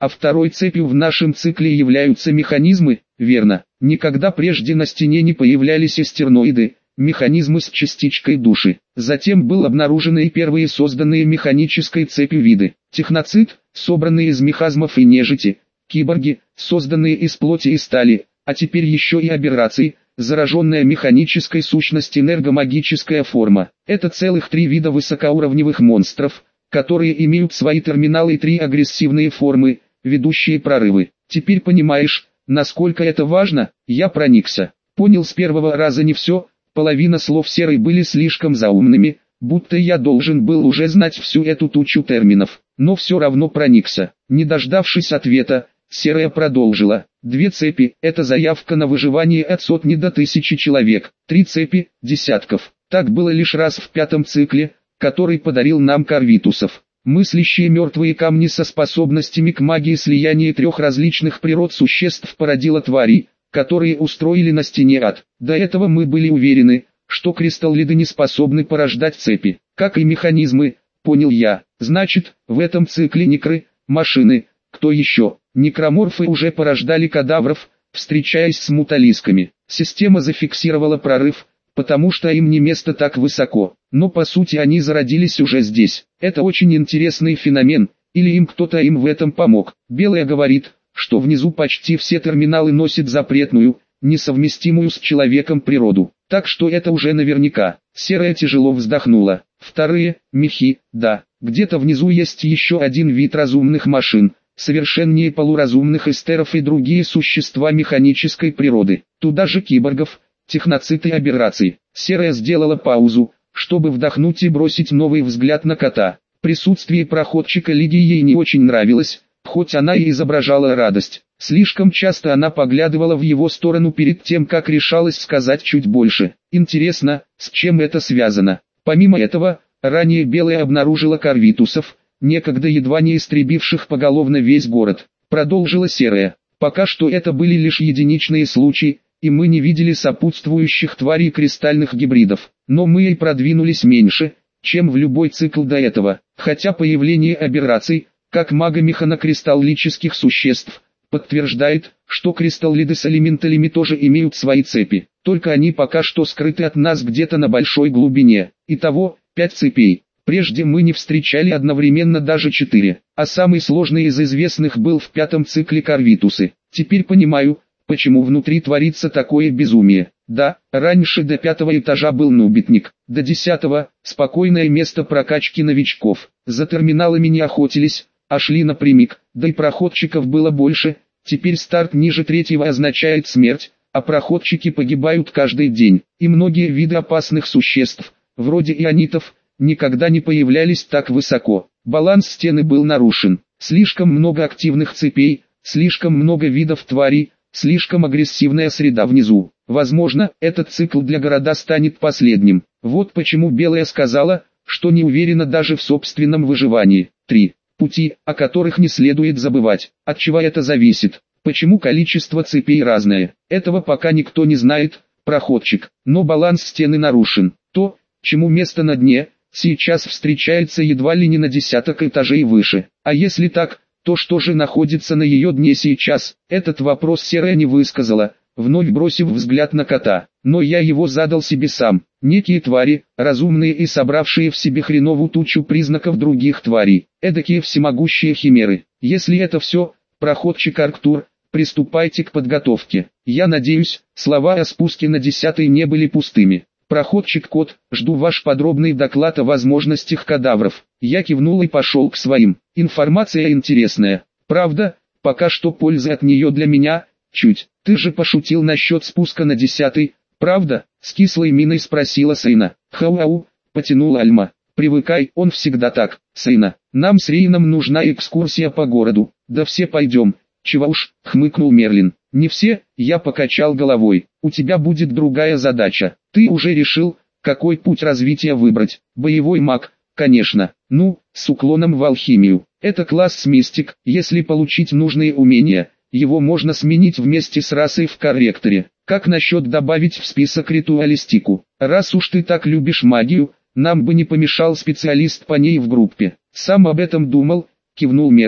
[SPEAKER 1] А второй цепью в нашем цикле являются механизмы, верно? Никогда прежде на стене не появлялись эстерноиды, механизмы с частичкой души. Затем был обнаружены и первые созданные механической цепью виды. Техноцид, собранные из мехазмов и нежити, киборги, созданные из плоти и стали, а теперь еще и аберрации, зараженная механической сущность энергомагическая форма. Это целых три вида высокоуровневых монстров, которые имеют свои терминалы и три агрессивные формы, ведущие прорывы. Теперь понимаешь, насколько это важно? Я проникся. Понял с первого раза не все, половина слов Серой были слишком заумными, будто я должен был уже знать всю эту тучу терминов, но все равно проникся. Не дождавшись ответа, Серая продолжила. Две цепи – это заявка на выживание от сотни до тысячи человек. Три цепи – десятков. Так было лишь раз в пятом цикле, который подарил нам Корвитусов. Мыслящие мертвые камни со способностями к магии слияния трех различных природ существ породило твари, которые устроили на стене ад. До этого мы были уверены, что кристаллиды не способны порождать цепи, как и механизмы, понял я. Значит, в этом цикле некры, машины, кто еще? Некроморфы уже порождали кадавров, встречаясь с муталисками. Система зафиксировала прорыв, потому что им не место так высоко, но по сути они зародились уже здесь. Это очень интересный феномен, или им кто-то им в этом помог. Белая говорит, что внизу почти все терминалы носят запретную, несовместимую с человеком природу, так что это уже наверняка. Серая тяжело вздохнула. Вторые, мехи, да, где-то внизу есть еще один вид разумных машин, совершеннее полуразумных эстеров и другие существа механической природы. Туда же киборгов, техноцид и аберрации. Серая сделала паузу, чтобы вдохнуть и бросить новый взгляд на кота. Присутствие проходчика Лиги ей не очень нравилось, хоть она и изображала радость. Слишком часто она поглядывала в его сторону перед тем, как решалась сказать чуть больше. Интересно, с чем это связано? Помимо этого, ранее Белая обнаружила корвитусов, некогда едва не истребивших поголовно весь город. Продолжила Серая. Пока что это были лишь единичные случаи, и мы не видели сопутствующих тварей кристальных гибридов. Но мы и продвинулись меньше, чем в любой цикл до этого. Хотя появление аберраций, как магомеханокристаллических существ, подтверждает, что кристаллиды с элементалями тоже имеют свои цепи. Только они пока что скрыты от нас где-то на большой глубине. Итого, пять цепей. Прежде мы не встречали одновременно даже четыре, а самый сложный из известных был в пятом цикле корвитусы. Теперь понимаю, почему внутри творится такое безумие. Да, раньше до пятого этажа был нубитник, до десятого – спокойное место прокачки новичков. За терминалами не охотились, а шли напрямик, да и проходчиков было больше. Теперь старт ниже третьего означает смерть, а проходчики погибают каждый день. И многие виды опасных существ, вроде ионитов, никогда не появлялись так высоко. Баланс стены был нарушен. Слишком много активных цепей, слишком много видов тварей, слишком агрессивная среда внизу. Возможно, этот цикл для города станет последним. Вот почему Белая сказала, что не уверена даже в собственном выживании. три. Пути, о которых не следует забывать. От чего это зависит? Почему количество цепей разное? Этого пока никто не знает, проходчик. Но баланс стены нарушен. То, чему место на дне, сейчас встречается едва ли не на десяток этажей выше. А если так, то что же находится на ее дне сейчас? Этот вопрос Серая не высказала, вновь бросив взгляд на кота. Но я его задал себе сам. Некие твари, разумные и собравшие в себе хреновую тучу признаков других тварей. Эдакие всемогущие химеры. Если это все, проходчик Арктур, приступайте к подготовке. Я надеюсь, слова о спуске на десятый не были пустыми. Проходчик Кот, жду ваш подробный доклад о возможностях кадавров. Я кивнул и пошел к своим. Информация интересная. Правда, пока что пользы от нее для меня, чуть. Ты же пошутил насчет спуска на десятый, правда? С кислой миной спросила Сейна. Хау-ау, потянула Альма. Привыкай, он всегда так. Сейна, нам с Рейном нужна экскурсия по городу. Да все пойдем. Чего уж, хмыкнул Мерлин. Не все, я покачал головой. У тебя будет другая задача. Ты уже решил, какой путь развития выбрать? Боевой маг, конечно. Ну, с уклоном в алхимию. Это класс мистик. Если получить нужные умения, его можно сменить вместе с расой в корректоре. Как насчет добавить в список ритуалистику? Раз уж ты так любишь магию, нам бы не помешал специалист по ней в группе. Сам об этом думал, кивнул Мерлин.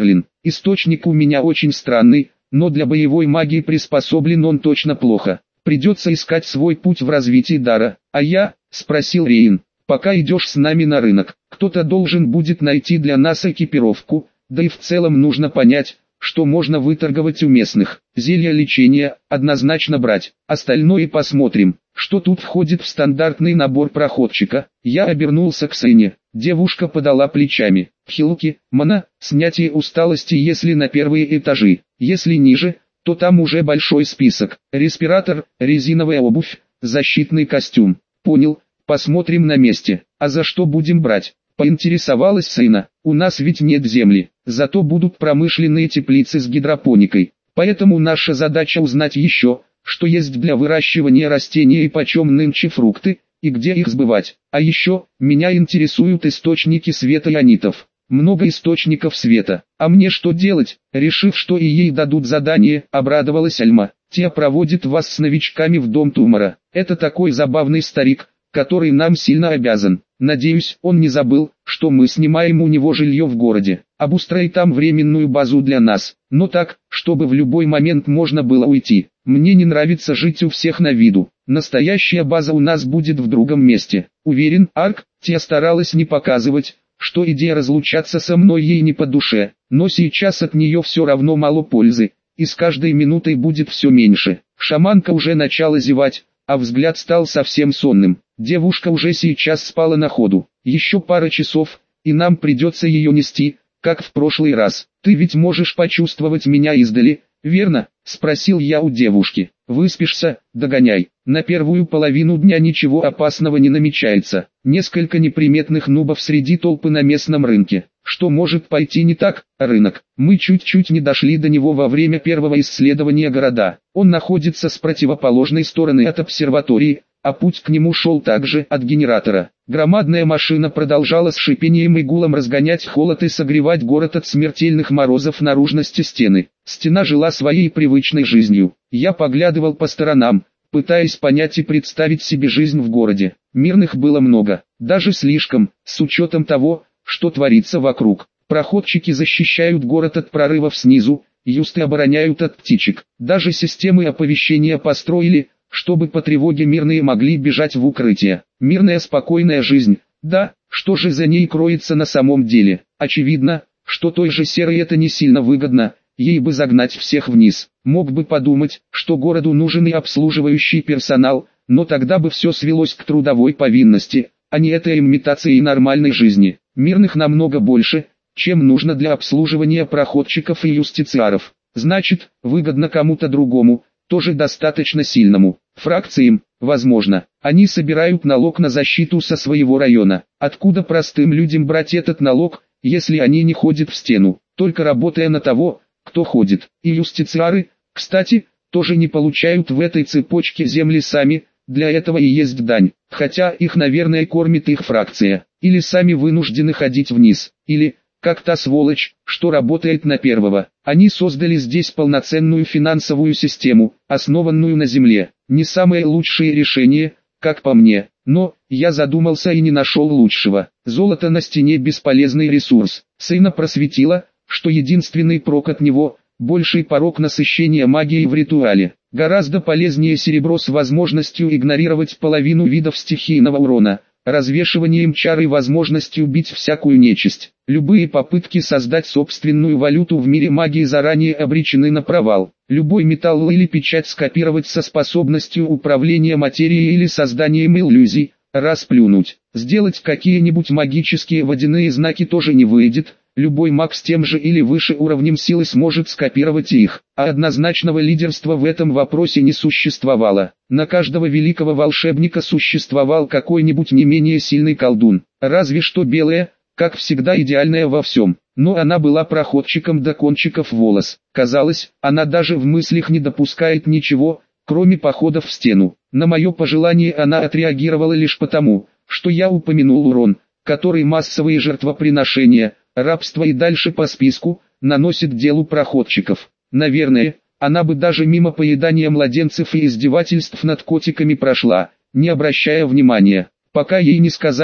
[SPEAKER 1] Источник у меня очень странный, но для боевой магии приспособлен он точно плохо. Придется искать свой путь в развитии дара. А я, спросил Рейн, пока идешь с нами на рынок, кто-то должен будет найти для нас экипировку, да и в целом нужно понять, что можно выторговать у местных. Зелья лечения однозначно брать, остальное посмотрим. Что тут входит в стандартный набор проходчика? Я обернулся к Сэне. Девушка подала плечами. Хилки, мана, снятие усталости если на первые этажи. Если ниже, то там уже большой список. Респиратор, резиновая обувь, защитный костюм. Понял, посмотрим на месте. А за что будем брать? Поинтересовалась Сэна. У нас ведь нет земли, зато будут промышленные теплицы с гидропоникой. Поэтому наша задача узнать еще, что есть для выращивания растений и почем нынче фрукты, и где их сбывать. А еще, меня интересуют источники света ионитов. Много источников света. А мне что делать? Решив, что и ей дадут задание, обрадовалась Альма. Те проводит вас с новичками в дом Тумара. Это такой забавный старик, который нам сильно обязан. Надеюсь, он не забыл, что мы снимаем у него жилье в городе. Обустрой там временную базу для нас, но так, чтобы в любой момент можно было уйти. Мне не нравится жить у всех на виду. Настоящая база у нас будет в другом месте. Уверен, Арк, Тия старалась не показывать, что идея разлучаться со мной ей не по душе, но сейчас от нее все равно мало пользы, и с каждой минутой будет все меньше. Шаманка уже начала зевать, а взгляд стал совсем сонным. Девушка уже сейчас спала на ходу. Еще пара часов, и нам придется ее нести, как в прошлый раз. Ты ведь можешь почувствовать меня издали, верно? Спросил я у девушки. Выспишься, догоняй. На первую половину дня ничего опасного не намечается. Несколько неприметных нубов среди толпы на местном рынке. Что может пойти не так? Рынок. Мы чуть-чуть не дошли до него во время первого исследования города. Он находится с противоположной стороны от обсерватории, а путь к нему шел также от генератора. Громадная машина продолжала с шипением и гулом разгонять холод и согревать город от смертельных морозов наружности стены. Стена жила своей привычной жизнью. Я поглядывал по сторонам, пытаясь понять и представить себе жизнь в городе. Мирных было много, даже слишком, с учетом того, что творится вокруг. Проходчики защищают город от прорывов снизу, юсты обороняют от птичек. Даже системы оповещения построили, чтобы по тревоге мирные могли бежать в укрытие. Мирная спокойная жизнь, да, что же за ней кроется на самом деле? Очевидно, что той же серой это не сильно выгодно, ей бы загнать всех вниз. Мог бы подумать, что городу нужен и обслуживающий персонал, но тогда бы все свелось к трудовой повинности, а не этой имитации нормальной жизни. Мирных намного больше, чем нужно для обслуживания проходчиков и юстициаров. Значит, выгодно кому-то другому, тоже достаточно сильному. Фракциям, возможно, они собирают налог на защиту со своего района. Откуда простым людям брать этот налог, если они не ходят в стену, только работая на того, кто ходит? И юстициары, кстати, тоже не получают в этой цепочке земли сами, для этого и есть дань. Хотя их, наверное, кормит их фракция. Или сами вынуждены ходить вниз. Или, как та сволочь, что работает на первого. Они создали здесь полноценную финансовую систему, основанную на земле. Не самое лучшее решение, как по мне, но я задумался и не нашел лучшего. Золото на стене бесполезный ресурс. Сына просветила, что единственный прок от него – больший порог насыщения магией в ритуале. Гораздо полезнее серебро с возможностью игнорировать половину видов стихийного урона, развешиванием чар и возможностью бить всякую нечисть. Любые попытки создать собственную валюту в мире магии заранее обречены на провал. Любой металл или печать скопировать со способностью управления материей или созданием иллюзий, расплюнуть. Сделать какие-нибудь магические водяные знаки тоже не выйдет. Любой маг с тем же или выше уровнем силы сможет скопировать их, а однозначного лидерства в этом вопросе не существовало. На каждого великого волшебника существовал какой-нибудь не менее сильный колдун, разве что белая, как всегда идеальная во всем, но она была проходчиком до кончиков волос. Казалось, она даже в мыслях не допускает ничего, кроме походов в стену. На мое пожелание она отреагировала лишь потому, что я упомянул урон, который массовые жертвоприношения, рабство и дальше по списку, наносит делу проходчиков. Наверное, она бы даже мимо поедания младенцев и издевательств над котиками прошла, не обращая внимания, пока ей не сказать,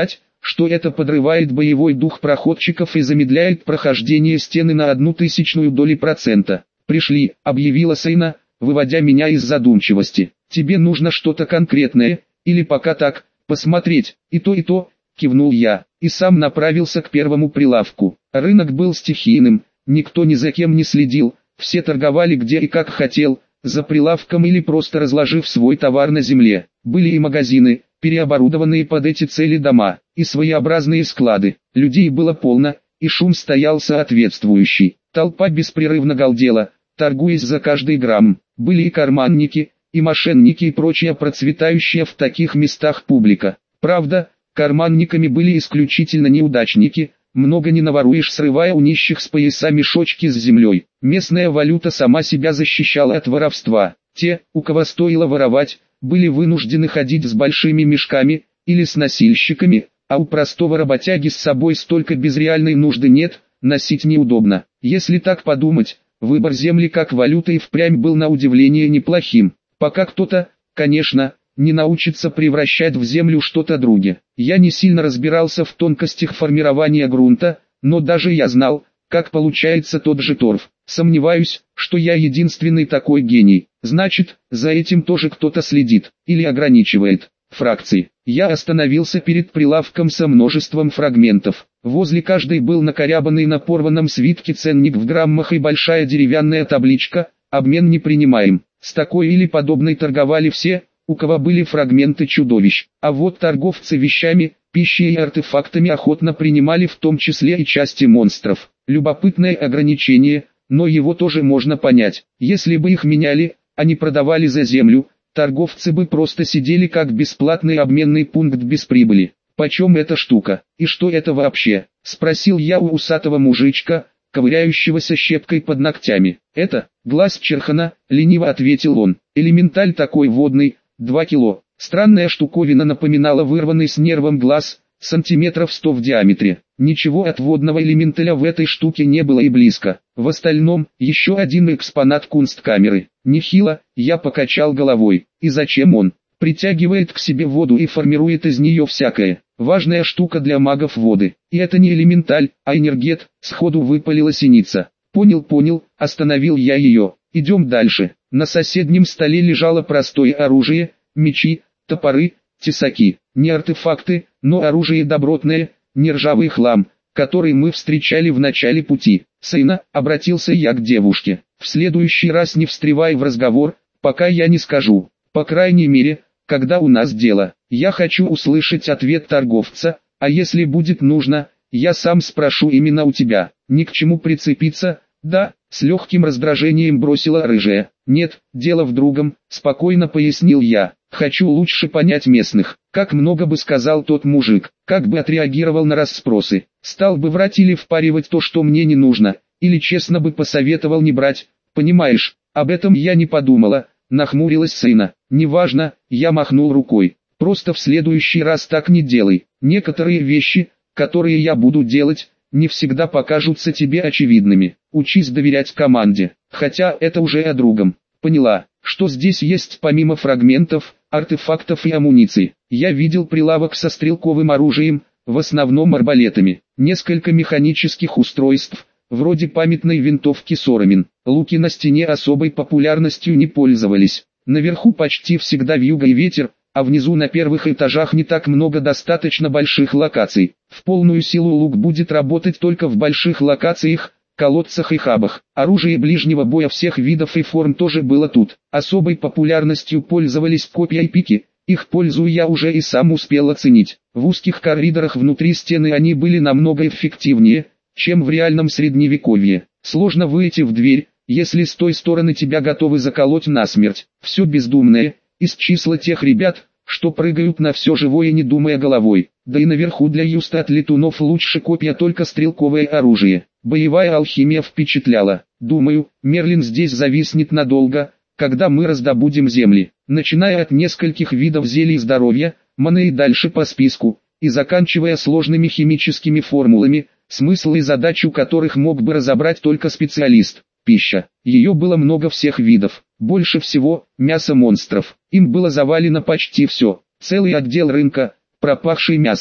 [SPEAKER 1] что это подрывает боевой дух проходчиков и замедляет прохождение стены на одну тысячную доли процента. «Пришли», — объявила Сейна, выводя меня из задумчивости. «Тебе нужно что-то конкретное, или пока так, посмотреть, и то и то», — кивнул я, и сам направился к первому прилавку. Рынок был стихийным, никто ни за кем не следил, все торговали где и как хотел, за прилавком или просто разложив свой товар на земле. Были и магазины, переоборудованные под эти цели дома, и своеобразные склады. Людей было полно, и шум стоял соответствующий. Толпа беспрерывно галдела, торгуясь за каждый грамм. Были и карманники, и мошенники и прочая процветающая в таких местах публика. Правда, карманниками были исключительно неудачники, много не наворуешь, срывая у нищих с пояса мешочки с землей. Местная валюта сама себя защищала от воровства. Те, у кого стоило воровать, были вынуждены ходить с большими мешками, или с носильщиками, а у простого работяги с собой столько без реальной нужды нет, носить неудобно. Если так подумать, выбор земли как валюты и впрямь был на удивление неплохим, пока кто-то, конечно, не научится превращать в землю что-то другое. Я не сильно разбирался в тонкостях формирования грунта, но даже я знал, как получается тот же торф. Сомневаюсь, что я единственный такой гений. Значит, за этим тоже кто-то следит, или ограничивает. Фракции. Я остановился перед прилавком со множеством фрагментов. Возле каждой был накорябанный на порванном свитке ценник в граммах и большая деревянная табличка «Обмен не принимаем». С такой или подобной торговали все, у кого были фрагменты чудовищ. А вот торговцы вещами, пищей и артефактами охотно принимали в том числе и части монстров. Любопытное ограничение, но его тоже можно понять. Если бы их меняли, а не продавали за землю, торговцы бы просто сидели как бесплатный обменный пункт без прибыли. «Почем эта штука? И что это вообще?» — спросил я у усатого мужичка, ковыряющегося щепкой под ногтями. «Это, глаз Черхана», — лениво ответил он. «Элементаль такой водный, два кило». Странная штуковина напоминала вырванный с нервом глаз, сантиметров сто в диаметре. Ничего от водного элементаля в этой штуке не было и близко. В остальном, еще один экспонат кунсткамеры. Нехило, я покачал головой. И зачем он? Притягивает к себе воду и формирует из нее всякое. Важная штука для магов воды. И это не элементаль, а энергет, сходу выпалила синица. Понял, понял, остановил я ее. Идем дальше. На соседнем столе лежало простое оружие, мечи, топоры, тесаки. Не артефакты, но оружие добротное, не ржавый хлам, который мы встречали в начале пути. «Сейна», — обратился я к девушке, — «в следующий раз не встревай в разговор, пока я не скажу. По крайней мере, когда у нас дело. Я хочу услышать ответ торговца, а если будет нужно, я сам спрошу именно у тебя. Ни к чему прицепиться». «Да», — с легким раздражением бросила рыжая. «Нет, дело в другом», — спокойно пояснил я. «Хочу лучше понять местных. Как много бы сказал тот мужик, как бы отреагировал на расспросы. Стал бы врать или впаривать то, что мне не нужно, или честно бы посоветовал не брать. Понимаешь, об этом я не подумала», — нахмурилась Сейна. «Неважно», — я махнул рукой. «Просто в следующий раз так не делай. Некоторые вещи, которые я буду делать, не всегда покажутся тебе очевидными. Учись доверять команде, хотя это уже о другом». «Поняла, что здесь есть помимо фрагментов, артефактов и амуниции. Я видел прилавок со стрелковым оружием, в основном арбалетами, несколько механических устройств, вроде памятной винтовки Соромин. Луки на стене особой популярностью не пользовались. Наверху почти всегда вьюга и ветер, а внизу на первых этажах не так много достаточно больших локаций. В полную силу лук будет работать только в больших локациях, колодцах и хабах. Оружие ближнего боя всех видов и форм тоже было тут. Особой популярностью пользовались копья и пики, их пользу я уже и сам успел оценить. В узких коридорах внутри стены они были намного эффективнее, чем в реальном средневековье. Сложно выйти в дверь, если с той стороны тебя готовы заколоть насмерть. Все бездумное, из числа тех ребят, что прыгают на все живое не думая головой. Да и наверху для юста от летунов лучше копья, только стрелковое оружие. Боевая алхимия впечатляла. Думаю, Мерлин здесь зависнет надолго, когда мы раздобудем земли. Начиная от нескольких видов зелий здоровья, маны и дальше по списку, и заканчивая сложными химическими формулами, смысл и задачу которых мог бы разобрать только специалист. Пища. Ее было много всех видов. Больше всего – мясо монстров. Им было завалено почти все. Целый отдел рынка, пропахший мясом.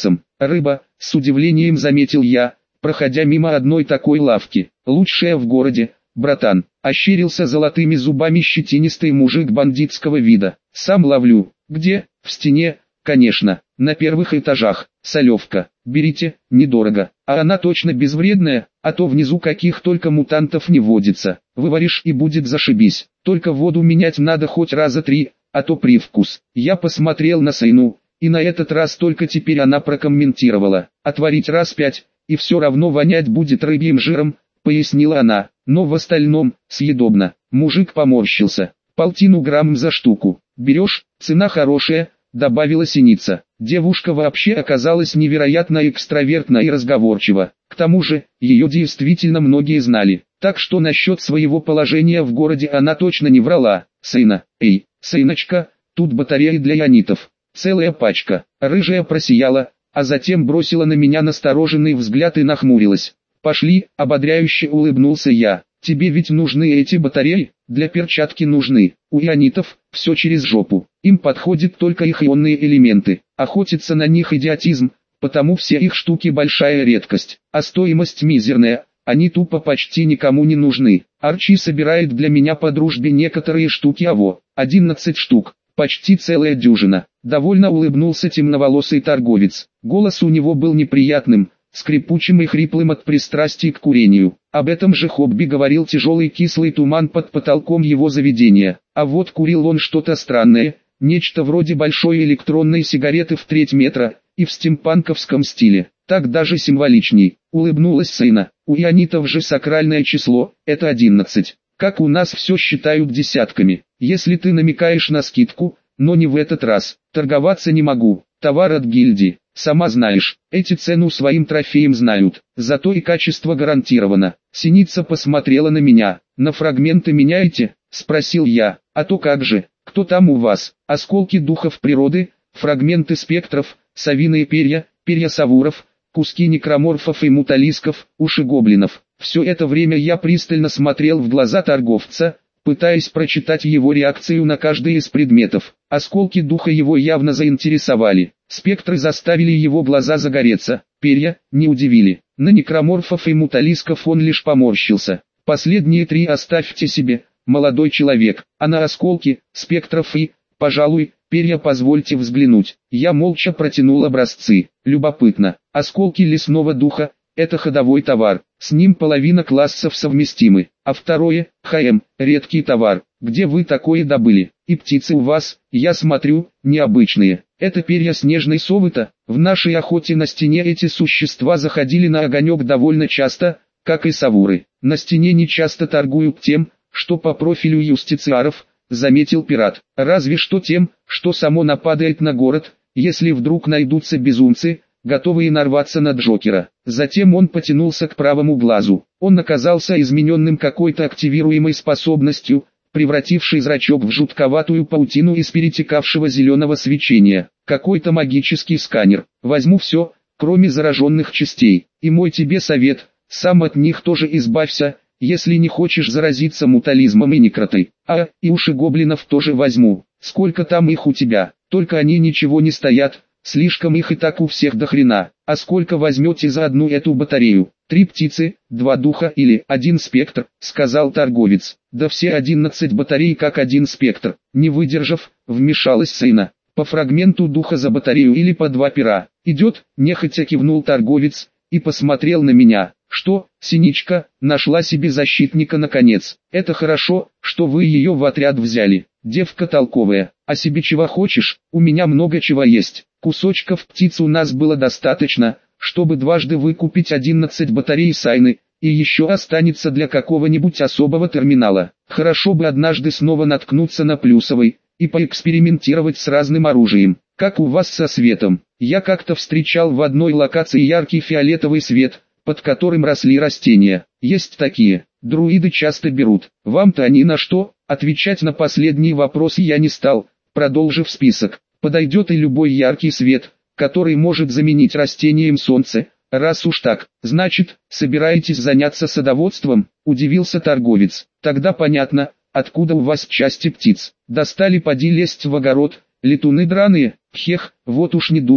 [SPEAKER 1] рыба, с удивлением заметил я, проходя мимо одной такой лавки. Лучшая в городе, братан, ощерился золотыми зубами щетинистый мужик бандитского вида. Сам ловлю. Где? В стене, конечно, на первых этажах. Солевка. Берите, недорого. А она точно безвредная, а то внизу каких только мутантов не водится. Вываришь и будет зашибись. Только воду менять надо хоть раза три, а то привкус. Я посмотрел на Сайну, и на этот раз только теперь она прокомментировала. Отварить раз пять, и все равно вонять будет рыбьим жиром, пояснила она. Но в остальном, съедобно. Мужик поморщился. Полтину грамм за штуку. Берешь, цена хорошая, добавила синица. Девушка вообще оказалась невероятно экстравертна и разговорчива. К тому же, ее действительно многие знали. Так что насчет своего положения в городе она точно не врала. Сайна, эй, Сайночка, тут батареи для ионитов. Целая пачка. Рыжая просияла, а затем бросила на меня настороженный взгляд и нахмурилась. «Пошли», — ободряюще улыбнулся я. «Тебе ведь нужны эти батареи? Для перчатки нужны. У ионитов все через жопу. Им подходят только их ионные элементы. Охотиться на них идиотизм, потому все их штуки большая редкость. А стоимость мизерная, они тупо почти никому не нужны. Арчи собирает для меня по дружбе некоторые штуки, а во, одиннадцать штук. Почти целая дюжина». Довольно улыбнулся темноволосый торговец. Голос у него был неприятным, скрипучим и хриплым от пристрастия к курению. Об этом же хобби говорил тяжелый кислый туман под потолком его заведения. А вот курил он что-то странное, нечто вроде большой электронной сигареты в треть метра, и в стимпанковском стиле. Так даже символичней. Улыбнулась Сайна. У ионитов же сакральное число, это одиннадцать. Как у нас все считают десятками. Если ты намекаешь на скидку, но не в этот раз. Торговаться не могу. Товар от гильдии. Сама знаешь, эти цену своим трофеям знают, зато и качество гарантировано. Синица посмотрела на меня. На фрагменты меняете? Спросил я. А то как же, кто там у вас? Осколки духов природы, фрагменты спектров, совиные перья, перья савуров, куски некроморфов и муталисков, уши гоблинов. Все это время я пристально смотрел в глаза торговца, пытаясь прочитать его реакцию на каждый из предметов. Осколки духа его явно заинтересовали. Спектры заставили его глаза загореться, перья не удивили. На некроморфов и муталисков он лишь поморщился. Последние три оставьте себе, молодой человек, а на осколки, спектров и, пожалуй, перья позвольте взглянуть. Я молча протянул образцы. Любопытно, осколки лесного духа – это ходовой товар, с ним половина классов совместимы, а второе – ХМ, редкий товар. Где вы такое добыли? И птицы у вас, я смотрю, необычные. Это перья снежной совы-то. В нашей охоте на стене эти существа заходили на огонек довольно часто, как и савуры. На стене не часто торгуют тем, что по профилю юстициаров, заметил пират. Разве что тем, что само нападает на город, если вдруг найдутся безумцы, готовые нарваться на Джокера. Затем он потянулся к правому глазу. Он оказался измененным какой-то активируемой способностью, превративший зрачок в жутковатую паутину из перетекавшего зеленого свечения. Какой-то магический сканер. Возьму все, кроме зараженных частей. И мой тебе совет, сам от них тоже избавься, если не хочешь заразиться мутализмом и некротой. А, и уши гоблинов тоже возьму. Сколько там их у тебя? Только они ничего не стоят, слишком их и так у всех до хрена. А сколько возьмете за одну эту батарею? Три птицы, два духа или один спектр, сказал торговец. Да все одиннадцать батарей как один спектр. Не выдержав, вмешалась Сайна. По фрагменту духа за батарею или по два пера. Идет, нехотя кивнул торговец, и посмотрел на меня. Что, Синичка, нашла себе защитника наконец. Это хорошо, что вы ее в отряд взяли. Девка толковая. А себе чего хочешь? У меня много чего есть. Кусочков птиц у нас было достаточно, чтобы дважды выкупить одиннадцать батарей Сайны, и еще останется для какого-нибудь особого терминала. Хорошо бы однажды снова наткнуться на плюсовый, и поэкспериментировать с разным оружием. Как у вас со светом? Я как-то встречал в одной локации яркий фиолетовый свет, под которым росли растения. Есть такие, друиды часто берут. Вам-то они на что? Отвечать на последний вопрос я не стал, продолжив список. Подойдет и любой яркий свет, который может заменить растениям солнце. Раз уж так, значит, собираетесь заняться садоводством? Удивился торговец. Тогда понятно, откуда у вас части птиц. Достали поди лезть в огород, летуны драные. Хех, вот уж не думал,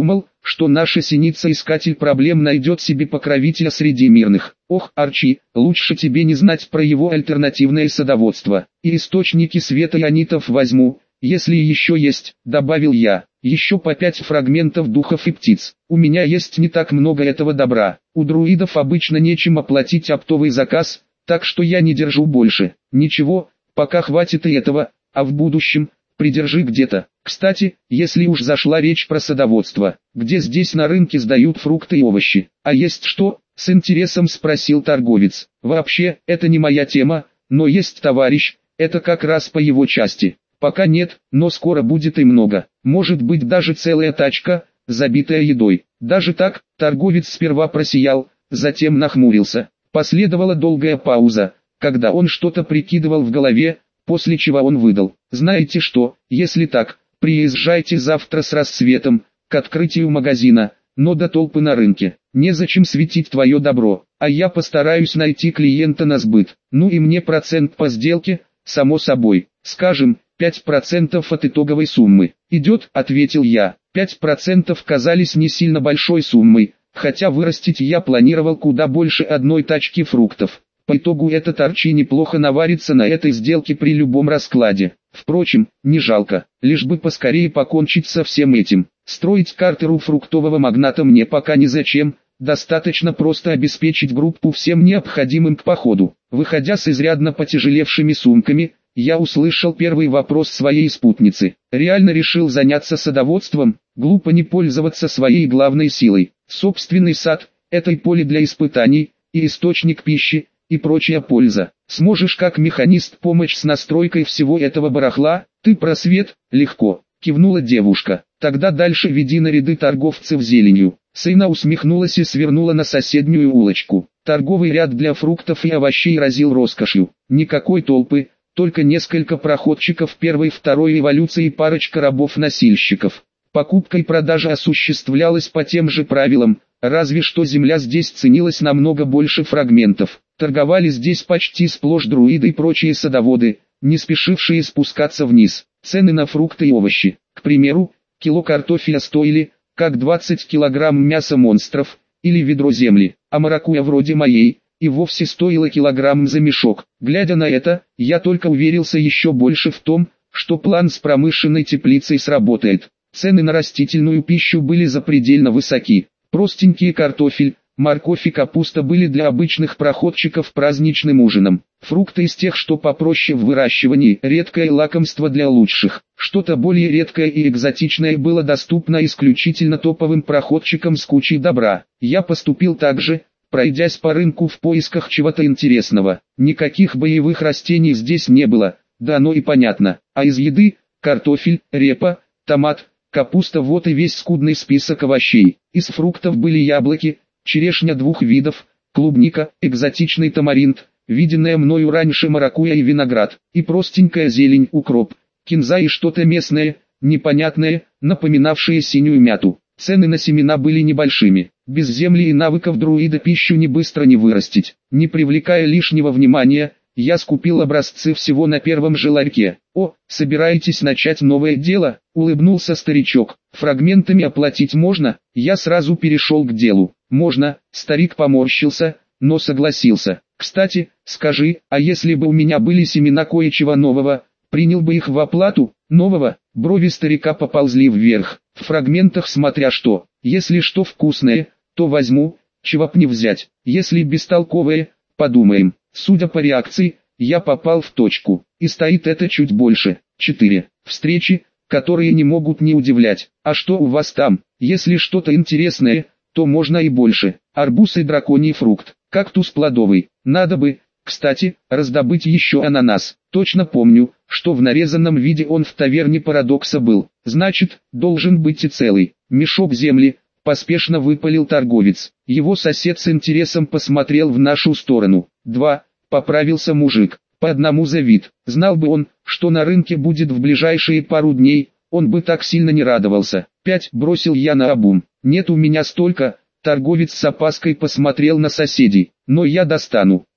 [SPEAKER 1] что наша синица-искатель проблем найдет себе покровителя среди мирных. Ох, Арчи, лучше тебе не знать про его альтернативное садоводство. И источники света ионитов возьму, если еще есть, добавил я. Еще по пять фрагментов духов и птиц. У меня есть не так много этого добра. У друидов обычно нечем оплатить оптовый заказ, так что я не держу больше. Ничего, пока хватит и этого, а в будущем, придержи где-то. Кстати, если уж зашла речь про садоводство, где здесь на рынке сдают фрукты и овощи? А есть что? С интересом спросил торговец. Вообще, это не моя тема, но есть товарищ, это как раз по его части. Пока нет, но скоро будет и много. Может быть даже целая тачка, забитая едой. Даже так, торговец сперва просиял, затем нахмурился. Последовала долгая пауза, когда он что-то прикидывал в голове, после чего он выдал. Знаете что, если так, приезжайте завтра с рассветом, к открытию магазина, но до толпы на рынке. Незачем светить твое добро, а я постараюсь найти клиента на сбыт. Ну и мне процент по сделке, само собой, скажем, пять процентов от итоговой суммы. «Идет», — ответил я. пять процентов казались не сильно большой суммой, хотя вырастить я планировал куда больше одной тачки фруктов. По итогу этот Арчи неплохо наварится на этой сделке при любом раскладе. Впрочем, не жалко, лишь бы поскорее покончить со всем этим. Строить картеру фруктового магната мне пока незачем, достаточно просто обеспечить группу всем необходимым к походу. Выходя с изрядно потяжелевшими сумками, я услышал первый вопрос своей спутницы. Реально решил заняться садоводством, глупо не пользоваться своей главной силой. Собственный сад – это и поле для испытаний, и источник пищи, и прочая польза. Сможешь как механист помочь с настройкой всего этого барахла? Ты про свет? Легко, кивнула девушка. Тогда дальше веди на ряды торговцев зеленью. Сына усмехнулась и свернула на соседнюю улочку. Торговый ряд для фруктов и овощей разил роскошью. Никакой толпы, только несколько проходчиков первой и второй эволюции и парочка рабов-носильщиков. Покупка и продажа осуществлялась по тем же правилам, разве что земля здесь ценилась намного больше фрагментов. Торговали здесь почти сплошь друиды и прочие садоводы, не спешившие спускаться вниз. Цены на фрукты и овощи, к примеру, кило картофеля стоили, как двадцать килограмм мяса монстров, или ведро земли, а маракуйя вроде моей, и вовсе стоило килограмм за мешок. Глядя на это, я только уверился еще больше в том, что план с промышленной теплицей сработает. Цены на растительную пищу были запредельно высоки. Простенький картофель, морковь и капуста были для обычных проходчиков праздничным ужином. Фрукты из тех, что попроще в выращивании, редкое лакомство для лучших. Что-то более редкое и экзотичное было доступно исключительно топовым проходчикам с кучей добра. Я поступил так же, пройдясь по рынку в поисках чего-то интересного. Никаких боевых растений здесь не было, да оно и понятно. А из еды – картофель, репа, томат, капуста, вот и весь скудный список овощей. Из фруктов были яблоки, черешня двух видов, клубника, экзотичный тамаринт, виденная мною раньше маракуйя и виноград, и простенькая зелень, укроп, кинза и что-то местное, непонятное, напоминавшее синюю мяту. Цены на семена были небольшими. Без земли и навыков друида пищу не быстро не вырастить. Не привлекая лишнего внимания, я скупил образцы всего на первом же ларьке. «О, собираетесь начать новое дело?» — улыбнулся старичок. «Фрагментами оплатить можно?» Я сразу перешел к делу. «Можно», — старик поморщился, но согласился. «Кстати, скажи, а если бы у меня были семена кое-чего нового, принял бы их в оплату?» «Нового?» — брови старика поползли вверх. «В фрагментах смотря что. Если что вкусное, то возьму, чего б не взять. Если бестолковое, подумаем». Судя по реакции, я попал в точку, и стоит это чуть больше. четыре. Встречи, которые не могут не удивлять. А что у вас там? Если что-то интересное, то можно и больше. Арбуз и драконий фрукт, кактус плодовый. Надо бы, кстати, раздобыть еще ананас. Точно помню, что в нарезанном виде он в таверне Парадокса был. Значит, должен быть и целый. Мешок земли, поспешно выпалил торговец. Его сосед с интересом посмотрел в нашу сторону. Два. Поправился мужик. По одному за вид. Знал бы он, что на рынке будет в ближайшие пару дней, он бы так сильно не радовался. Пять. Бросил я наобум. Нет у меня столько. Торговец с опаской посмотрел на соседей. Но я достану.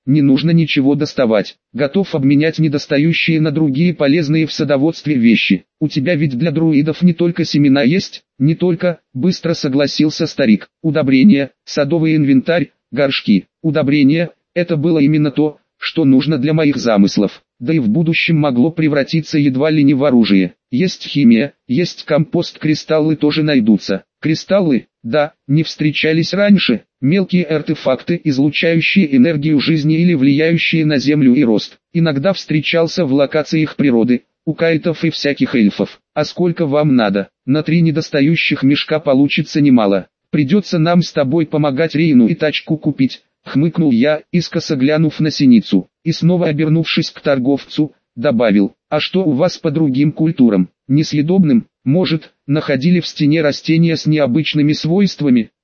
[SPEAKER 1] не нужно ничего доставать. Готов обменять недостающие на другие полезные в садоводстве вещи. У тебя ведь для друидов не только семена есть? Не только, быстро согласился старик. Удобрения, садовый инвентарь, горшки. Удобрения, это было именно то, что нужно для моих замыслов. Да и в будущем могло превратиться едва ли не в оружие. Есть химия, есть компост, кристаллы тоже найдутся. Кристаллы, да, не встречались раньше. Мелкие артефакты, излучающие энергию жизни или влияющие на землю и рост. Иногда встречался в локациях природы, у кайтов и всяких эльфов. А сколько вам надо? На три недостающих мешка получится немало. Придется нам с тобой помогать Рейну и тачку купить. Хмыкнул я, искоса глянув на синицу, и снова обернувшись к торговцу, добавил: а что у вас по другим культурам? Несъедобным, может, находили в стене растения с необычными свойствами?